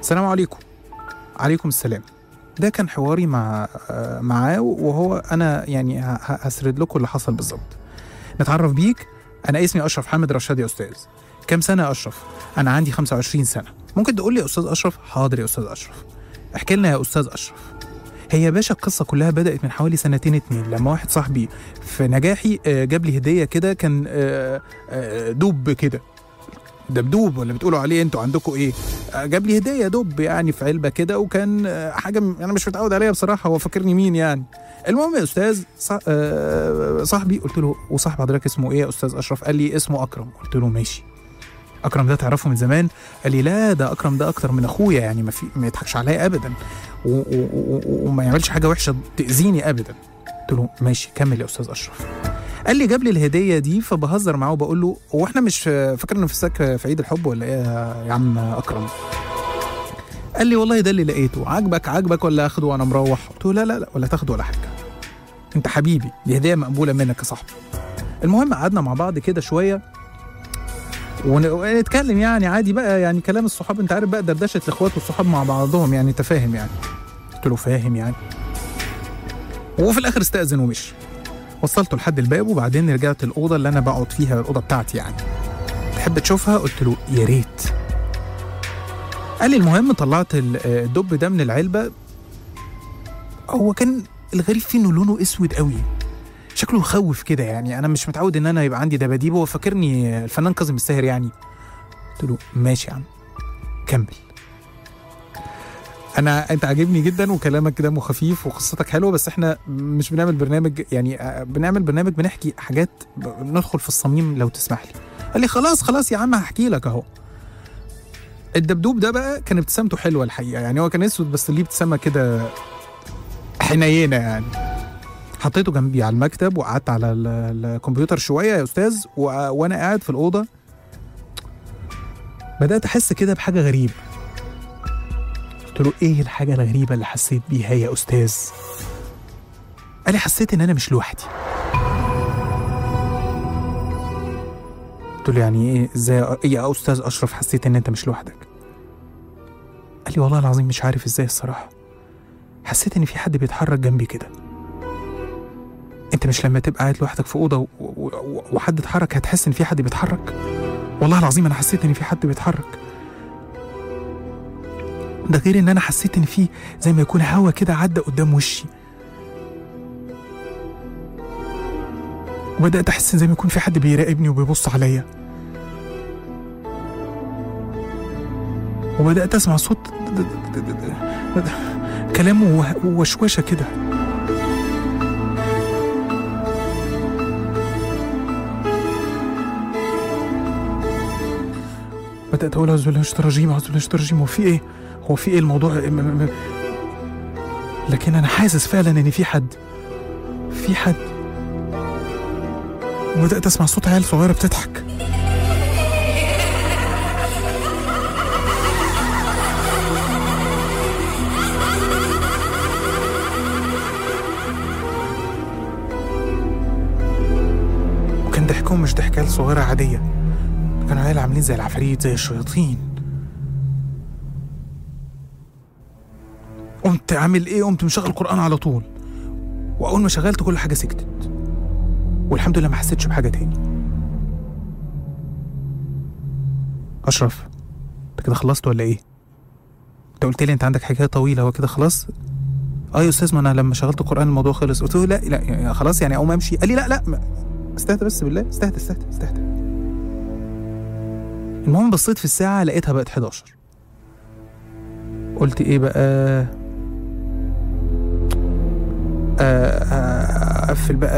السلام عليكم. عليكم السلام. ده كان حواري مع معاه، وهو انا يعني هسرد لكم اللي حصل بالظبط. نتعرف بيك. انا اسمي اشرف حامد رشاد يا استاذ. كم سنه يا اشرف؟ انا عندي خمسة وعشرين سنه. ممكن تقول لي يا استاذ اشرف؟ حاضر يا استاذ اشرف. احكي لنا يا استاذ اشرف. هي يا باشا القصه كلها بدات من حوالي سنتين اتنين، لما واحد صاحبي في نجاحي جاب لي هديه كده، كان دب كده، دبدوب ولا بتقولوا عليه انتوا عندكم ايه؟ جاب لي هديه دب يعني في علبه كده، وكان حاجه انا مش متعود عليها بصراحه، هو فاكرني مين يعني. المهم يا استاذ صاحبي، قلت له وصاحب حضرتك اسمه ايه يا استاذ اشرف؟ قال لي اسمه اكرم. قلت له ماشي. اكرم ده تعرفه من زمان؟ قال لي لا، ده اكرم ده اكتر من اخويا يعني، ما في ما يضحكش عليا ابدا، وما يعملش حاجه وحشه تاذيني ابدا. قلت له ماشي كمل يا استاذ اشرف. قال لي جاب لي الهديه دي، فبهزر معاه وبقول له هو احنا مش فاكر انه في السك في عيد الحب ولا ايه يا عم اكرم؟ قال لي والله ده اللي لقيته، عاجبك عاجبك ولا اخده وانا مروح؟ قلت له لا لا لا، ولا تاخده ولا حاجه، انت حبيبي، دي هديه مقبوله منك يا صاحبي. المهم قعدنا مع بعض كده شويه ونتكلم يعني عادي بقى، يعني كلام الصحاب، انت عارف بقى دردشه الاخوات والصحاب مع بعضهم يعني، انت فاهم يعني. قلت له فاهم يعني. وفي الاخر استأذن ومشي. وصلته لحد الباب، وبعدين رجعت الاوضه اللي انا بقعد فيها، الاوضه بتاعتي يعني. تحب تشوفها؟ قلت له يا ريت. قال لي المهم طلعت الدب ده من العلبه. هو كان الغريب فيه انه لونه اسود قوي، شكله يخوف كده يعني، انا مش متعود ان انا يبقى عندي دباديب، هو فاكرني الفنان كاظم الساهر يعني. قلت له ماشي يا عم كمل. انا انت عاجبني جدا وكلامك دمه خفيف وقصتك حلوه، بس احنا مش بنعمل برنامج يعني، بنعمل برنامج بنحكي حاجات ندخل في الصميم لو تسمح لي. قال لي خلاص خلاص يا عم هحكي لك اهو. الدبدوب ده بقى كان ابتسامته حلوه الحقيقه يعني، هو كان اسود بس ليه ابتسامه كده حنينه يعني. حطيته جنبي على المكتب وقعدت على الكمبيوتر شويه يا استاذ، وانا قاعد في الاوضه بدات احس كده بحاجه غريبه. قلت له ايه الحاجه الغريبه اللي حسيت بيها يا استاذ؟ قال لي حسيت ان انا مش لوحدي. قلت له يعني ايه؟ ازاي يا استاذ اشرف حسيت ان انت مش لوحدك؟ قال لي والله العظيم مش عارف ازاي الصراحه، حسيت ان في حد بيتحرك جنبي كده. انت مش لما تبقى قاعد لوحدك في اوضه وحد اتحرك هتحس ان في حد بيتحرك؟ والله العظيم انا حسيت ان في حد بيتحرك. ده غير ان انا حسيت ان في زي ما يكون هوا كده عدى قدام وشي، وبدات احس زي ما يكون في حد بيراقبني وبيبص عليا، وبدات اسمع صوت كلام ووشوشه كده. بدات اقول اعوذ بالله من الشيطان الرجيم، اعوذ بالله من الشيطان الرجيم، هو في ايه؟ هو في ايه الموضوع؟ لكن انا حاسس فعلا ان في حد في حد وبدات اسمع صوت عيال صغيره بتضحك. وكان ضحكهم مش ضحك عيال صغيره عاديه، كانوا عيال عاملين زي العفاريت زي الشياطين. قمت عامل ايه؟ قمت مشغل القرآن على طول، واول ما شغلت كل حاجه سكتت، والحمد لله ما حسيتش بحاجه تاني. اشرف انت كده خلصت ولا ايه؟ انت قلت لي انت عندك حكايه طويله، هو كده خلاص؟ اه يا استاذ ما انا لما شغلت القرآن الموضوع خلص. قلت له لا لا يعني خلاص يعني اقوم امشي؟ قال لي لا لا استهدى بس بالله، استهدى استهدى استهدى. المهم بصيت في الساعه لقيتها بقت حداشر. قلت ايه بقى؟ اقفل بقى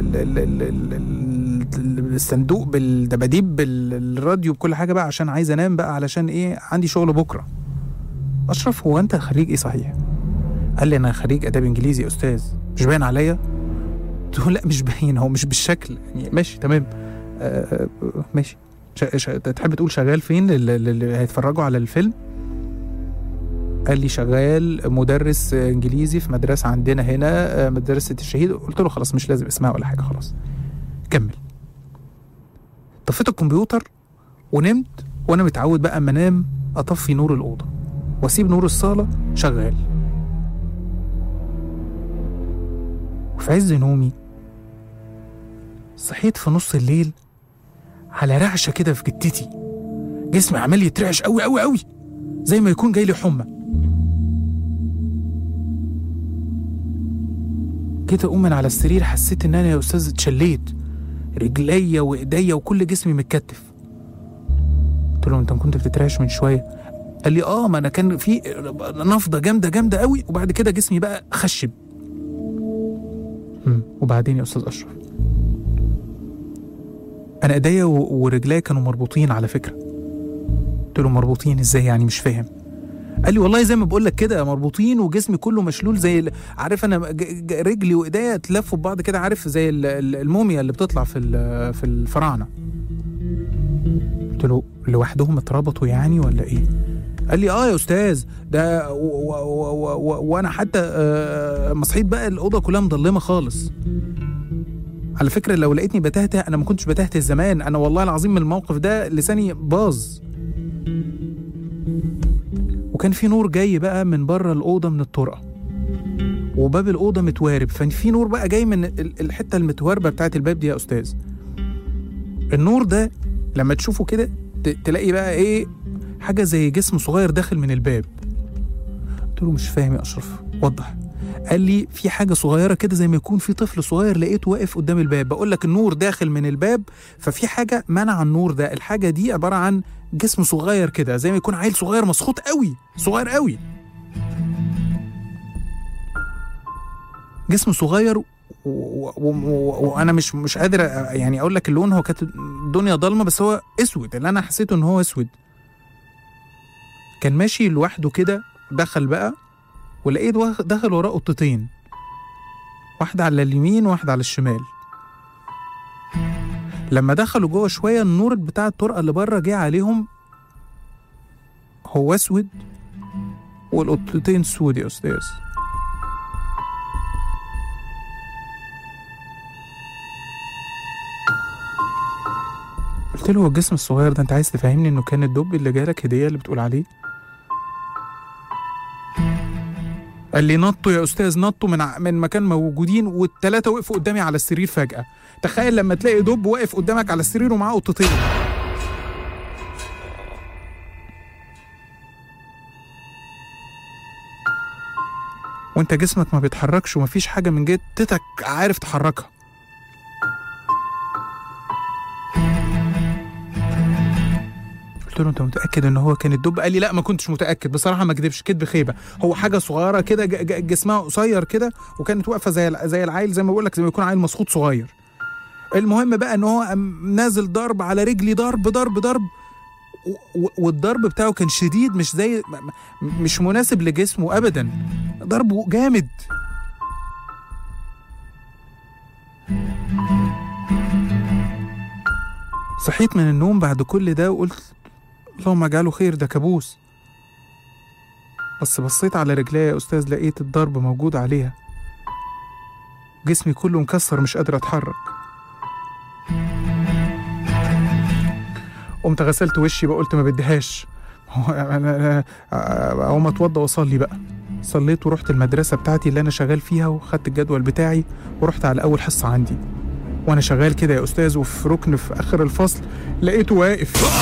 الصندوق بالدباديب بالراديو بكل حاجه بقى عشان عايز انام بقى، علشان ايه؟ عندي شغل بكره. اشرف هو انت خريج ايه صحيح؟ قال لي انا خريج اداب انجليزي يا استاذ. مش باين عليا؟ قلت له لا مش باين، هو مش بالشكل يعني. ماشي تمام آه ماشي. تحب تقول شغال فين اللي هيتفرجوا على الفيلم؟ قال لي شغال مدرس انجليزي في مدرسه عندنا هنا، مدرسه الشهيد. قلت له خلاص مش لازم اسمها ولا حاجه، خلاص كمل. طفيت الكمبيوتر ونمت، وانا متعود بقى اما انام اطفي نور الاوضه واسيب نور الصالة شغال. وفي عز نومي صحيت في نص الليل على رعشة كده في جتتي، جسمي عمال يترعش قوي قوي قوي زي ما يكون جاي لي حمى. جيت اقوم من على السرير، حسيت ان انا يا استاذ اتشليت، رجليا وايديا وكل جسمي متكتف. قلت له انت كنت بتترعش من شويه؟ قال لي اه، ما انا كان في نفضه جامده جامده قوي وبعد كده جسمي بقى خشب. امم وبعدين يا استاذ اشرف؟ انا ايديا ورجليا كانوا مربوطين على فكره. قلت له مربوطين ازاي يعني؟ مش فاهم. قال لي والله زي ما بقول لك كده، مربوطين وجسمي كله مشلول، زي عارف انا رجلي وايديا اتلفوا ببعض كده، عارف زي الموميا اللي بتطلع في في الفراعنه. قلت له لوحدهم اتربطوا يعني ولا ايه؟ قال لي اه يا استاذ، ده وانا حتى ما صحيت بقى الاوضه كلها مضلمه خالص. على فكره لو لقيتني بتهته، انا ما كنتش بتهته زمان، انا والله العظيم من الموقف ده لساني باظ. وكان في نور جاي بقى من بره الأوضة من الطرقة، وباب الأوضة متوارب، ففي نور بقى جاي من الحتة المتواربة بتاعت الباب دي يا أستاذ. النور ده لما تشوفه كده تلاقي بقى إيه، حاجة زي جسم صغير داخل من الباب. قلت له مش فاهم يا أشرف، وضح. قال لي في حاجة صغيرة كده زي ما يكون في طفل صغير لقيته واقف قدام الباب. بقول لك النور داخل من الباب، ففي حاجة منع النور ده. الحاجة دي عبارة عن جسم صغير كده زي ما يكون عيل صغير مسخوط قوي، صغير قوي، جسم صغير. وانا مش مش قادر يعني اقول لك اللون، هو كانت الدنيا ضلمه بس هو اسود، اللي انا حسيته ان هو اسود. كان ماشي لوحده كده، دخل بقى ولقيت دخل وراه قطتين، واحده على اليمين وواحده على الشمال. لما دخلوا جوه شويه، النور بتاع الطرقه اللي بره جه عليهم، هو اسود والقطتين سود يا استاذ. قلت له هو الجسم الصغير ده انت عايز تفهمني انه كان الدب اللي جالك هديه اللي بتقول عليه؟ قال لي نطوا يا استاذ، نطوا من من مكان موجودين، والثلاثه وقفوا قدامي على السرير فجاه. تخيل لما تلاقي دب واقف قدامك على السرير ومعاه قطتين. وانت جسمك ما بيتحركش ومفيش حاجه من جتتك عارف تحركها. قلت له انت متاكد ان هو كان الدب؟ قال لي لا ما كنتش متاكد بصراحه، ما اكذبش، كدب خيبه، هو حاجه صغيره كده جسمها قصير كده، وكانت واقفه زي زي العيل، زي ما بقول لك زي ما يكون عيل مسخوط صغير. المهم بقى ان هو نازل ضرب على رجلي، ضرب ضرب ضرب، والضرب بتاعه كان شديد، مش زي مش مناسب لجسمه ابدا، ضربه جامد. صحيت من النوم بعد كل ده وقلت اللهم اجعله خير، ده كابوس. بس بصيت على رجلي يا استاذ، لقيت الضرب موجود عليها، جسمي كله مكسر مش قادر اتحرك. قمت غسلت وشي بقى، قلت ما بديهاش، اقوم اتوضى واصلي بقى. صليت ورحت المدرسه بتاعتي اللي انا شغال فيها، وخدت الجدول بتاعي ورحت على اول حصه عندي. وانا شغال كده يا استاذ، وفي ركن في اخر الفصل لقيته واقف.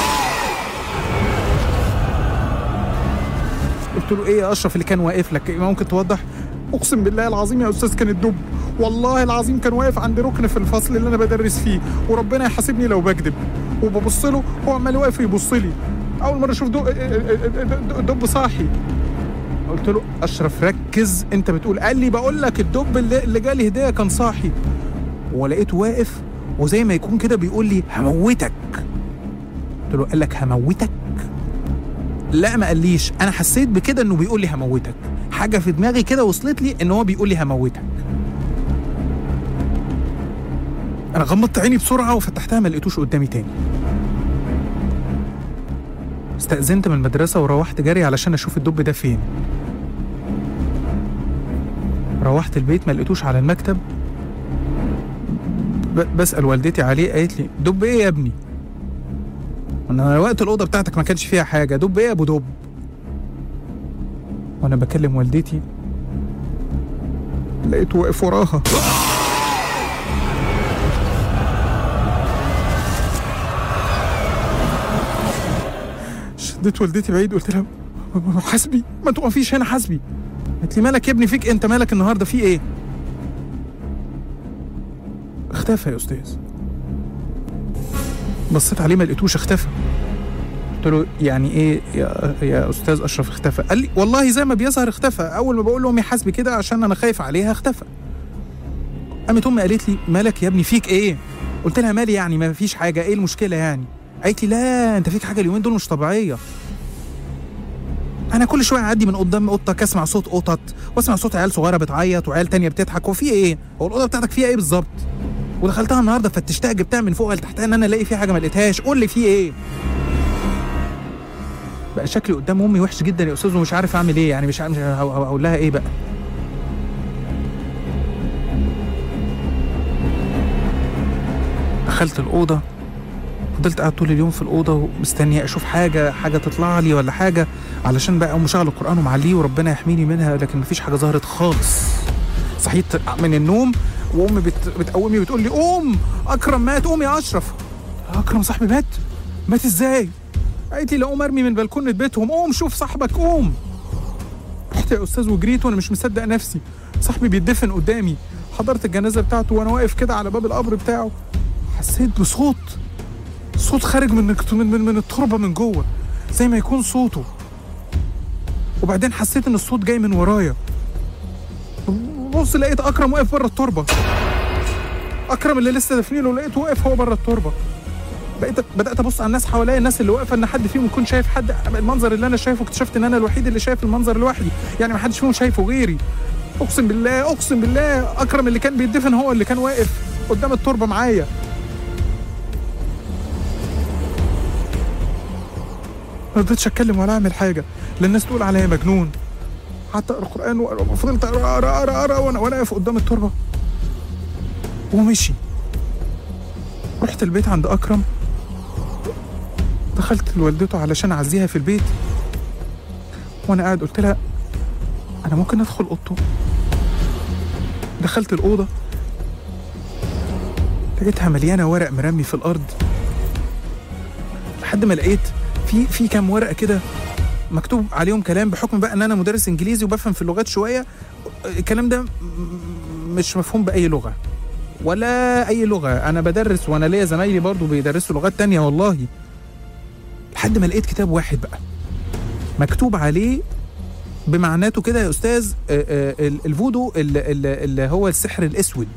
قلت له ايه يا اشرف اللي كان واقف لك؟ ممكن توضح؟ اقسم بالله العظيم يا استاذ كان الدب، والله العظيم كان واقف عند ركن في الفصل اللي انا بدرس فيه، وربنا يحاسبني لو بكذب. وببص له هو عمال واقف يبص لي، اول مره اشوف دب صاحي. قلت له اشرف ركز، انت بتقول؟ قال لي بقول لك الدب اللي, اللي جالي هديه كان صاحي، ولقيته واقف وزي ما يكون كده بيقول لي هموتك. قلت له قال لك هموتك؟ لا ما قاليش، انا حسيت بكده انه بيقول لي هموتك، حاجه في دماغي كده وصلت لي ان هو بيقول لي هموتك. انا غمضت عيني بسرعه وفتحتها، ما لقيتوش قدامي تاني. استأذنت من المدرسه وروحت جري علشان اشوف الدب ده فين. روحت البيت ما لقيتوش على المكتب، بسأل والدتي عليه، قالت لي دب ايه يا ابني؟ انا وقت الاوضه بتاعتك ما كانش فيها حاجه، دب ايه يا ابو دب؟ وانا بكلم والدتي لقيته واقف وراها. شديت والدتي بعيد، قلت لها حسبي، ما تقفيش هنا، حسبي. قالت لي مالك يا ابني، فيك انت مالك النهارده، في ايه؟ اختفى يا استاذ. بصيت عليه ما لقيتوش، اختفى. قلت له يعني ايه يا, يا استاذ اشرف اختفى؟ قال لي والله زي ما بيظهر اختفى، اول ما بقول له امي حاسبي كده عشان انا خايف عليها اختفى. قامت امي قالت لي مالك يا ابني، فيك ايه؟ قلت لها مالي يعني، ما فيش حاجه، ايه المشكله يعني؟ قالت لي لا انت فيك حاجه اليومين دول مش طبيعيه. انا كل شويه اعدي من قدام اوضتك اسمع صوت قطط واسمع صوت عيال صغيره بتعيط وعيال تانية بتضحك، وفي ايه؟ هو الاوضه بتاعتك فيها ايه بالظبط؟ ودخلتها النهارده فتشتها جبتها من فوق لتحتها ان انا الاقي فيها حاجه ما لقيتهاش، قول لي في ايه؟ بقى شكلي قدام امي وحش جدا يا استاذ ومش عارف اعمل ايه، يعني مش عارف اقول لها ايه بقى. دخلت الاوضه، فضلت قاعد طول اليوم في الاوضه ومستني اشوف حاجه حاجه تطلع لي ولا حاجه، علشان بقى اقوم مشغل القران ومعليه وربنا يحميني منها، لكن مفيش حاجه ظهرت خالص. صحيت من النوم وامي بت... بتقومني بتقول لي قوم اكرم مات، قوم يا اشرف. اكرم صاحبي مات؟ مات ازاي؟ قالت لي لقوم ارمي من بلكونه بيتهم، قوم شوف صاحبك قوم. رحت يا استاذ وجريت وانا مش مصدق نفسي، صاحبي بيتدفن قدامي. حضرت الجنازه بتاعته وانا واقف كده على باب القبر بتاعه، حسيت بصوت صوت خارج من من من, من التربه من جوه زي ما يكون صوته، وبعدين حسيت ان الصوت جاي من ورايا. بص لقيت اكرم واقف بره التربه، اكرم اللي لسه دفنينه لقيته واقف هو بره التربه. بقيت بدات ابص على الناس حواليا، الناس اللي واقفه ان حد فيهم يكون شايف حد. المنظر اللي انا شايفه اكتشفت ان انا الوحيد اللي شايف المنظر لوحدي، يعني ما حدش فيهم شايفه غيري. اقسم بالله اقسم بالله اكرم اللي كان بيدفن هو اللي كان واقف قدام التربه معايا. ما رضيتش اتكلم ولا اعمل حاجه، لان الناس تقول عليا مجنون. قعدت اقرا قران وفضلت اقرا اقرا اقرا اقرا وانا وانا واقف قدام التربه. ومشي. رحت البيت عند اكرم، دخلت لوالدته علشان اعزيها في البيت، وانا قاعد قلت لها انا ممكن ادخل اوضته؟ دخلت الاوضه لقيتها مليانه ورق مرمي في الارض، لحد ما لقيت في في كام ورقه كده مكتوب عليهم كلام. بحكم بقى ان انا مدرس انجليزي وبفهم في اللغات شويه، الكلام ده مش مفهوم باي لغه ولا اي لغه، انا بدرس وانا ليا زمايلي برضو بيدرسوا لغات تانية والله. لحد ما لقيت كتاب واحد بقى مكتوب عليه بمعناته كده يا استاذ الفودو اللي هو السحر الاسود.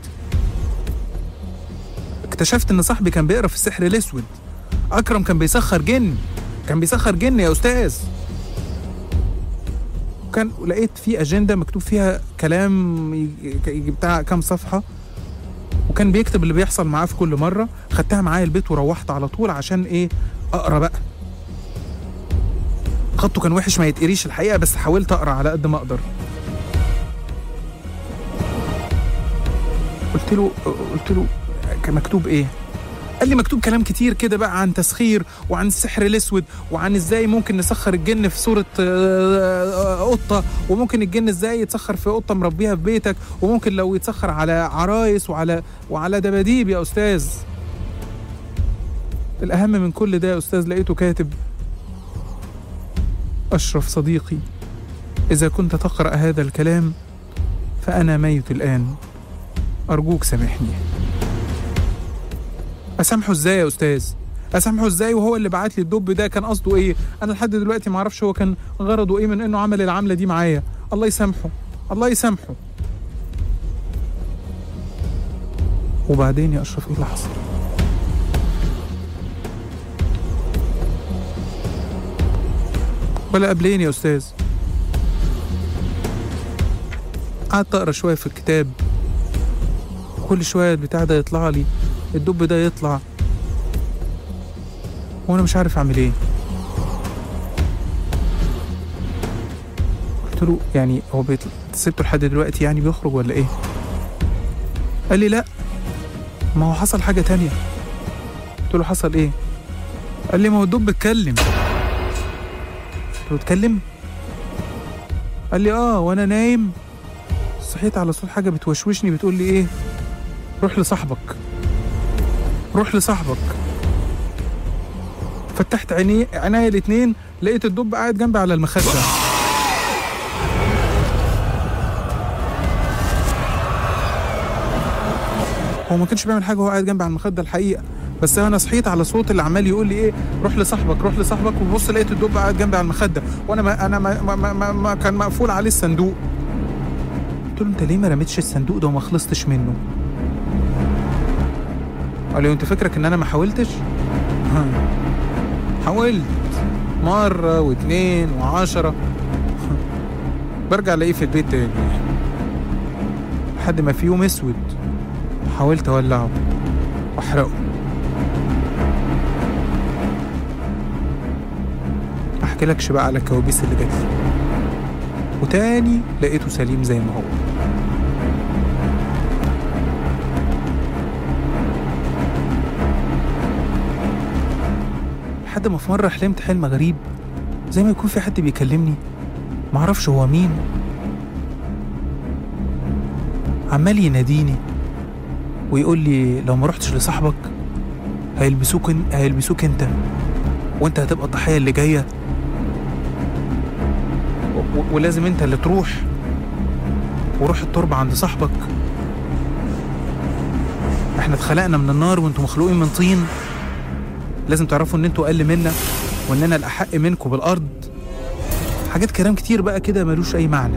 اكتشفت ان صاحبي كان بيقرا في السحر الاسود. اكرم كان بيسخر جن، كان بيسخر جن يا استاذ. كان لقيت في اجنده مكتوب فيها كلام بتاع كام صفحه، وكان بيكتب اللي بيحصل معاه في كل مره. خدتها معايا البيت وروحت على طول عشان ايه اقرا بقى. خطه كان وحش ما يتقريش الحقيقه، بس حاولت اقرا على قد ما اقدر. قلت له قلت له كان مكتوب ايه؟ قال لي مكتوب كلام كتير كده بقى عن تسخير وعن السحر الاسود، وعن ازاي ممكن نسخر الجن في صوره قطه، وممكن الجن ازاي يتسخر في قطه مربيها في بيتك، وممكن لو يتسخر على عرايس وعلى وعلى دباديب يا استاذ. الاهم من كل ده يا استاذ لقيته كاتب: أشرف صديقي، إذا كنت تقرأ هذا الكلام فأنا ميت الآن، أرجوك سامحني. أسامحه إزاي يا أستاذ؟ أسامحه إزاي وهو اللي بعت لي الدب ده كان قصده إيه؟ أنا لحد دلوقتي معرفش هو كان غرضه إيه من إنه عمل العملة دي معايا. الله يسامحه، الله يسامحه. وبعدين يا أشرف إيه اللي حصل؟ ولا قبلين يا أستاذ. قعدت أقرأ شوية في الكتاب، كل شوية البتاع ده يطلع لي، الدب ده يطلع، وأنا مش عارف أعمل إيه. قلت له يعني هو بيطلع سبته لحد دلوقتي يعني بيخرج ولا إيه؟ قال لي لأ، ما هو حصل حاجة تانية. قلت له حصل إيه؟ قال لي ما هو الدب اتكلم. قلت له اتكلم؟ قال لي اه وانا نايم صحيت على صوت حاجه بتوشوشني بتقول لي ايه، روح لصاحبك روح لصاحبك. فتحت عيني عينيا الاتنين لقيت الدب قاعد جنبي على المخده. هو ما كانش بيعمل حاجه، هو قاعد جنبي على المخده الحقيقه، بس انا صحيت على صوت اللي عمال يقول لي ايه، روح لصاحبك روح لصاحبك، وبص لقيت الدب قاعد جنبي على المخده، وانا ما انا ما, ما, ما, ما, ما كان مقفول عليه الصندوق. قلت له انت ليه ما رميتش الصندوق ده وما خلصتش منه؟ قال لي انت فكرك ان انا ما حاولتش؟ حاولت مره واثنين وعشرة، برجع الاقيه في البيت تاني، لحد ما في يوم اسود حاولت اولعه واحرقه. احكي لكش بقى على الكوابيس اللي جات لي، وتاني لقيته سليم زي ما هو. لحد ما في مرة حلمت حلم غريب، زي ما يكون في حد بيكلمني معرفش هو مين، عمال يناديني ويقول لي لو ما رحتش لصاحبك هيلبسوك هيلبسوك انت، وانت هتبقى الضحية اللي جاية، و... ولازم انت اللي تروح وروح التربة عند صاحبك. احنا اتخلقنا من النار وانتوا مخلوقين من طين، لازم تعرفوا ان انتوا اقل منا واننا الاحق منكم بالارض. حاجات كلام كتير بقى كده ملوش اي معنى.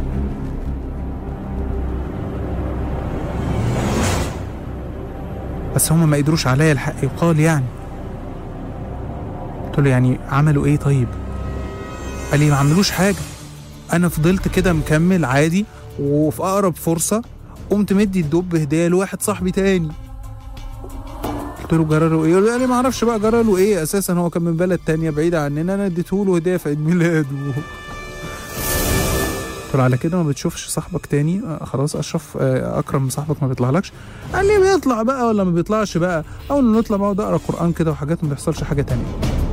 بس هما ما قدروش عليا الحق يقال يعني. قلت له يعني عملوا ايه طيب؟ قال لي ما عملوش حاجه، انا فضلت كده مكمل عادي، وفي اقرب فرصه قمت مدي الدب هديه لواحد صاحبي تاني. قلت له جراله ايه؟ قال لي ما اعرفش بقى جراله ايه، اساسا هو كان من بلد تانية بعيده عننا، انا اديته له هديه في عيد ميلاده. قلت له على كده ما بتشوفش صاحبك تاني؟ آه خلاص اشرف، آه اكرم من صاحبك ما بيطلعلكش؟ قال لي بيطلع بقى ولا ما بيطلعش بقى، اول ما نطلع بقعد اقرا قران كده وحاجات، ما بيحصلش حاجه تانية.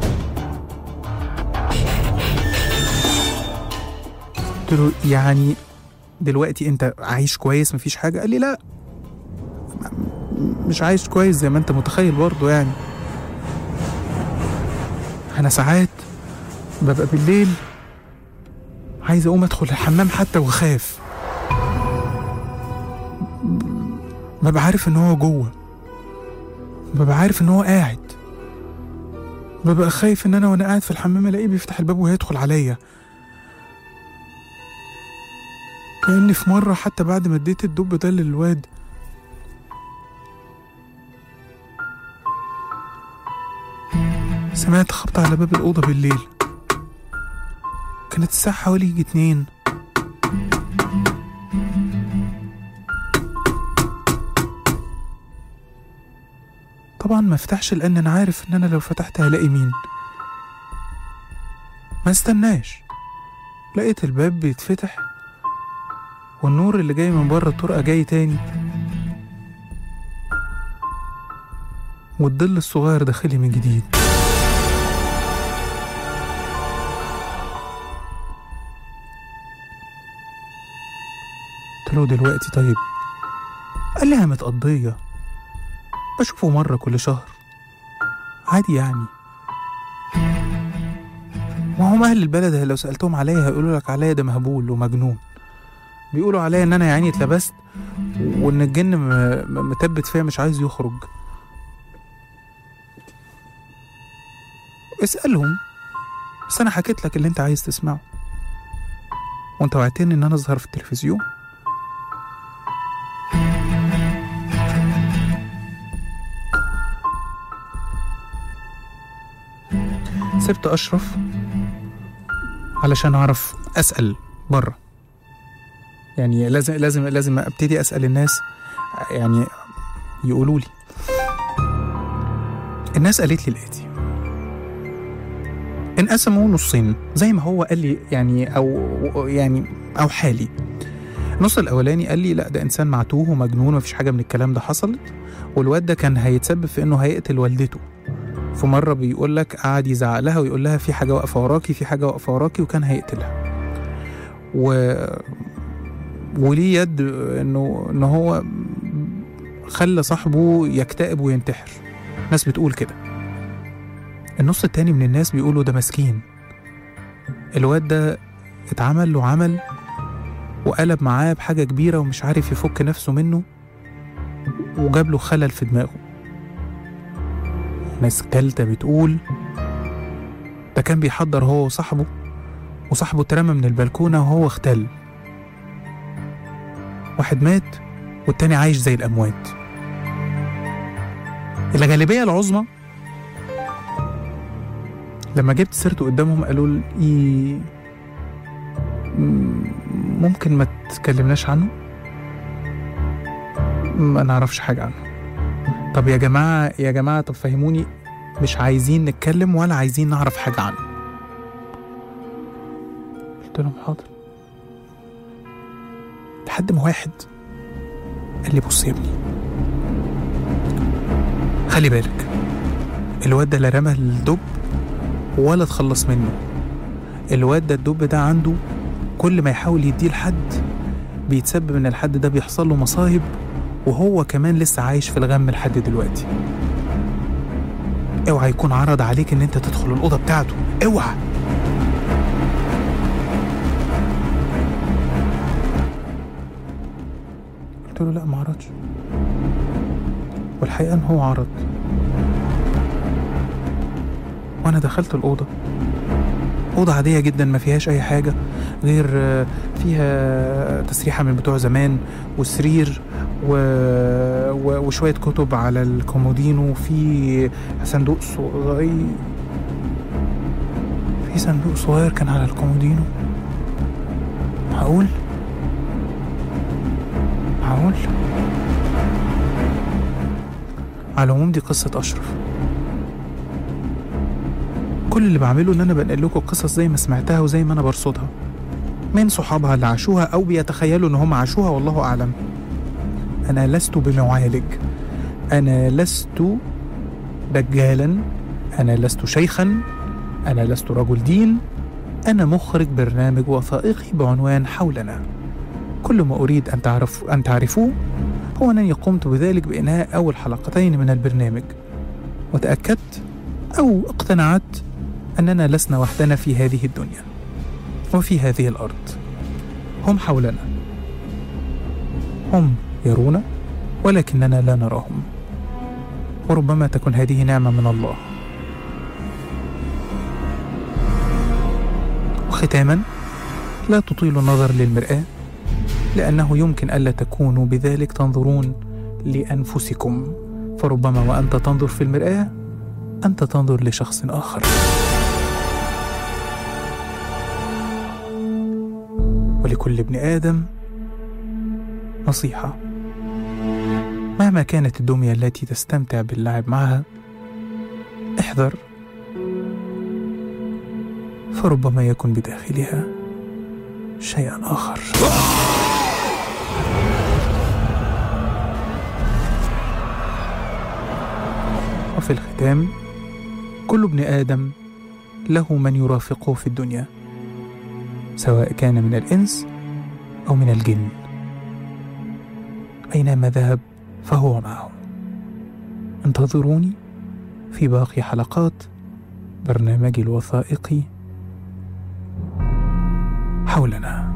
قلت له يعني دلوقتي انت عايش كويس مفيش حاجه؟ قال لي لا مش عايش كويس زي ما انت متخيل برضه، يعني انا ساعات ببقى بالليل عايز اقوم ادخل الحمام حتى وخاف، ببقى عارف ان هو جوه، ببقى عارف ان هو قاعد، ببقى خايف ان انا وانا قاعد في الحمام الاقيه بيفتح الباب وهيدخل عليا. لاني في مره حتى بعد ما اديت الدب ده للواد سمعت خبط على باب الأوضة بالليل، كانت الساعة حوالي يجي اتنين. طبعا ما افتحش لأن أنا عارف إن أنا لو فتحت هلاقي مين. ما استناش، لقيت الباب بيتفتح والنور اللي جاي من بره الطرقة جاي تاني، والظل الصغير داخلي من جديد. قلت له دلوقتي طيب؟ قال لي متقضية، بشوفه مرة كل شهر عادي يعني. وهم أهل البلد لو سألتهم عليا هيقولوا لك عليا ده مهبول ومجنون، بيقولوا عليا إن أنا يعني اتلبست وإن الجن متبت فيا مش عايز يخرج. اسألهم، بس أنا حكيت لك اللي أنت عايز تسمعه، وأنت وعدتني إن أنا أظهر في التلفزيون. سبت أشرف علشان أعرف أسأل بره، يعني لازم لازم لازم أبتدي أسأل الناس، يعني يقولوا لي. الناس قالت لي الآتي: انقسموا نصين زي ما هو قال لي، يعني أو يعني أو حالي. النص الأولاني قال لي لا ده إنسان معتوه ومجنون ومفيش حاجة من الكلام ده حصلت، والواد ده كان هيتسبب في إنه هيقتل والدته. في مرة بيقول لك قعد يزعق لها ويقول لها في حاجة واقفة وراكي في حاجة واقفة وراكي، وكان هيقتلها. و وليه يد انه ان هو خلى صاحبه يكتئب وينتحر. ناس بتقول كده. النص التاني من الناس بيقولوا ده مسكين، الواد ده اتعمل له عمل وقلب معاه بحاجة كبيرة ومش عارف يفك نفسه منه وجاب له خلل في دماغه. ناس تالتة بتقول ده كان بيحضر هو وصاحبه، وصاحبه اترمى من البلكونة وهو اختل. واحد مات والتاني عايش زي الأموات. الغالبية العظمى لما جبت سيرته قدامهم قالوا لي ممكن ما تتكلمناش عنه، ما نعرفش حاجة عنه. طب يا جماعة يا جماعة طب فهموني، مش عايزين نتكلم ولا عايزين نعرف حاجة عنه. قلت لهم حاضر. لحد ما واحد قال لي بص يا ابني، خلي بالك الواد ده لا رمى الدب ولا تخلص منه. الواد ده الدب ده عنده كل ما يحاول يديه لحد بيتسبب ان الحد ده بيحصل له مصايب، وهو كمان لسه عايش في الغم لحد دلوقتي. اوعى يكون عرض عليك ان انت تدخل الأوضة بتاعته، اوعى. قلت له لا ما عرضش، والحقيقة ان هو عرض. وانا دخلت الأوضة، أوضة عادية جدا ما فيهاش أي حاجة غير فيها تسريحة من بتوع زمان وسرير و... و... وشوية كتب على الكومودينو، في صندوق صغير في صندوق صغير كان على الكومودينو. معقول؟ معقول؟ على العموم دي قصة أشرف. كل اللي بعمله ان انا بنقل لكم قصص زي ما سمعتها وزي ما انا برصدها من صحابها اللي عاشوها او بيتخيلوا ان هم عاشوها، والله اعلم. انا لست بمعالج، انا لست دجالا، انا لست شيخا، انا لست رجل دين، انا مخرج برنامج وثائقي بعنوان حولنا. كل ما اريد ان تعرف ان تعرفوه هو انني قمت بذلك بانهاء اول حلقتين من البرنامج، وتاكدت او اقتنعت أننا لسنا وحدنا في هذه الدنيا وفي هذه الأرض. هم حولنا، هم يرونا ولكننا لا نراهم، وربما تكون هذه نعمة من الله. وختاما، لا تطيلوا النظر للمرآة، لأنه يمكن ألا تكونوا بذلك تنظرون لأنفسكم، فربما وأنت تنظر في المرآة أنت تنظر لشخص آخر. ولكل ابن آدم نصيحة: مهما كانت الدمية التي تستمتع باللعب معها، احذر، فربما يكون بداخلها شيئا آخر. وفي الختام، كل ابن آدم له من يرافقه في الدنيا، سواء كان من الإنس أو من الجن، أينما ذهب فهو معه. انتظروني في باقي حلقات برنامجي الوثائقي حولنا.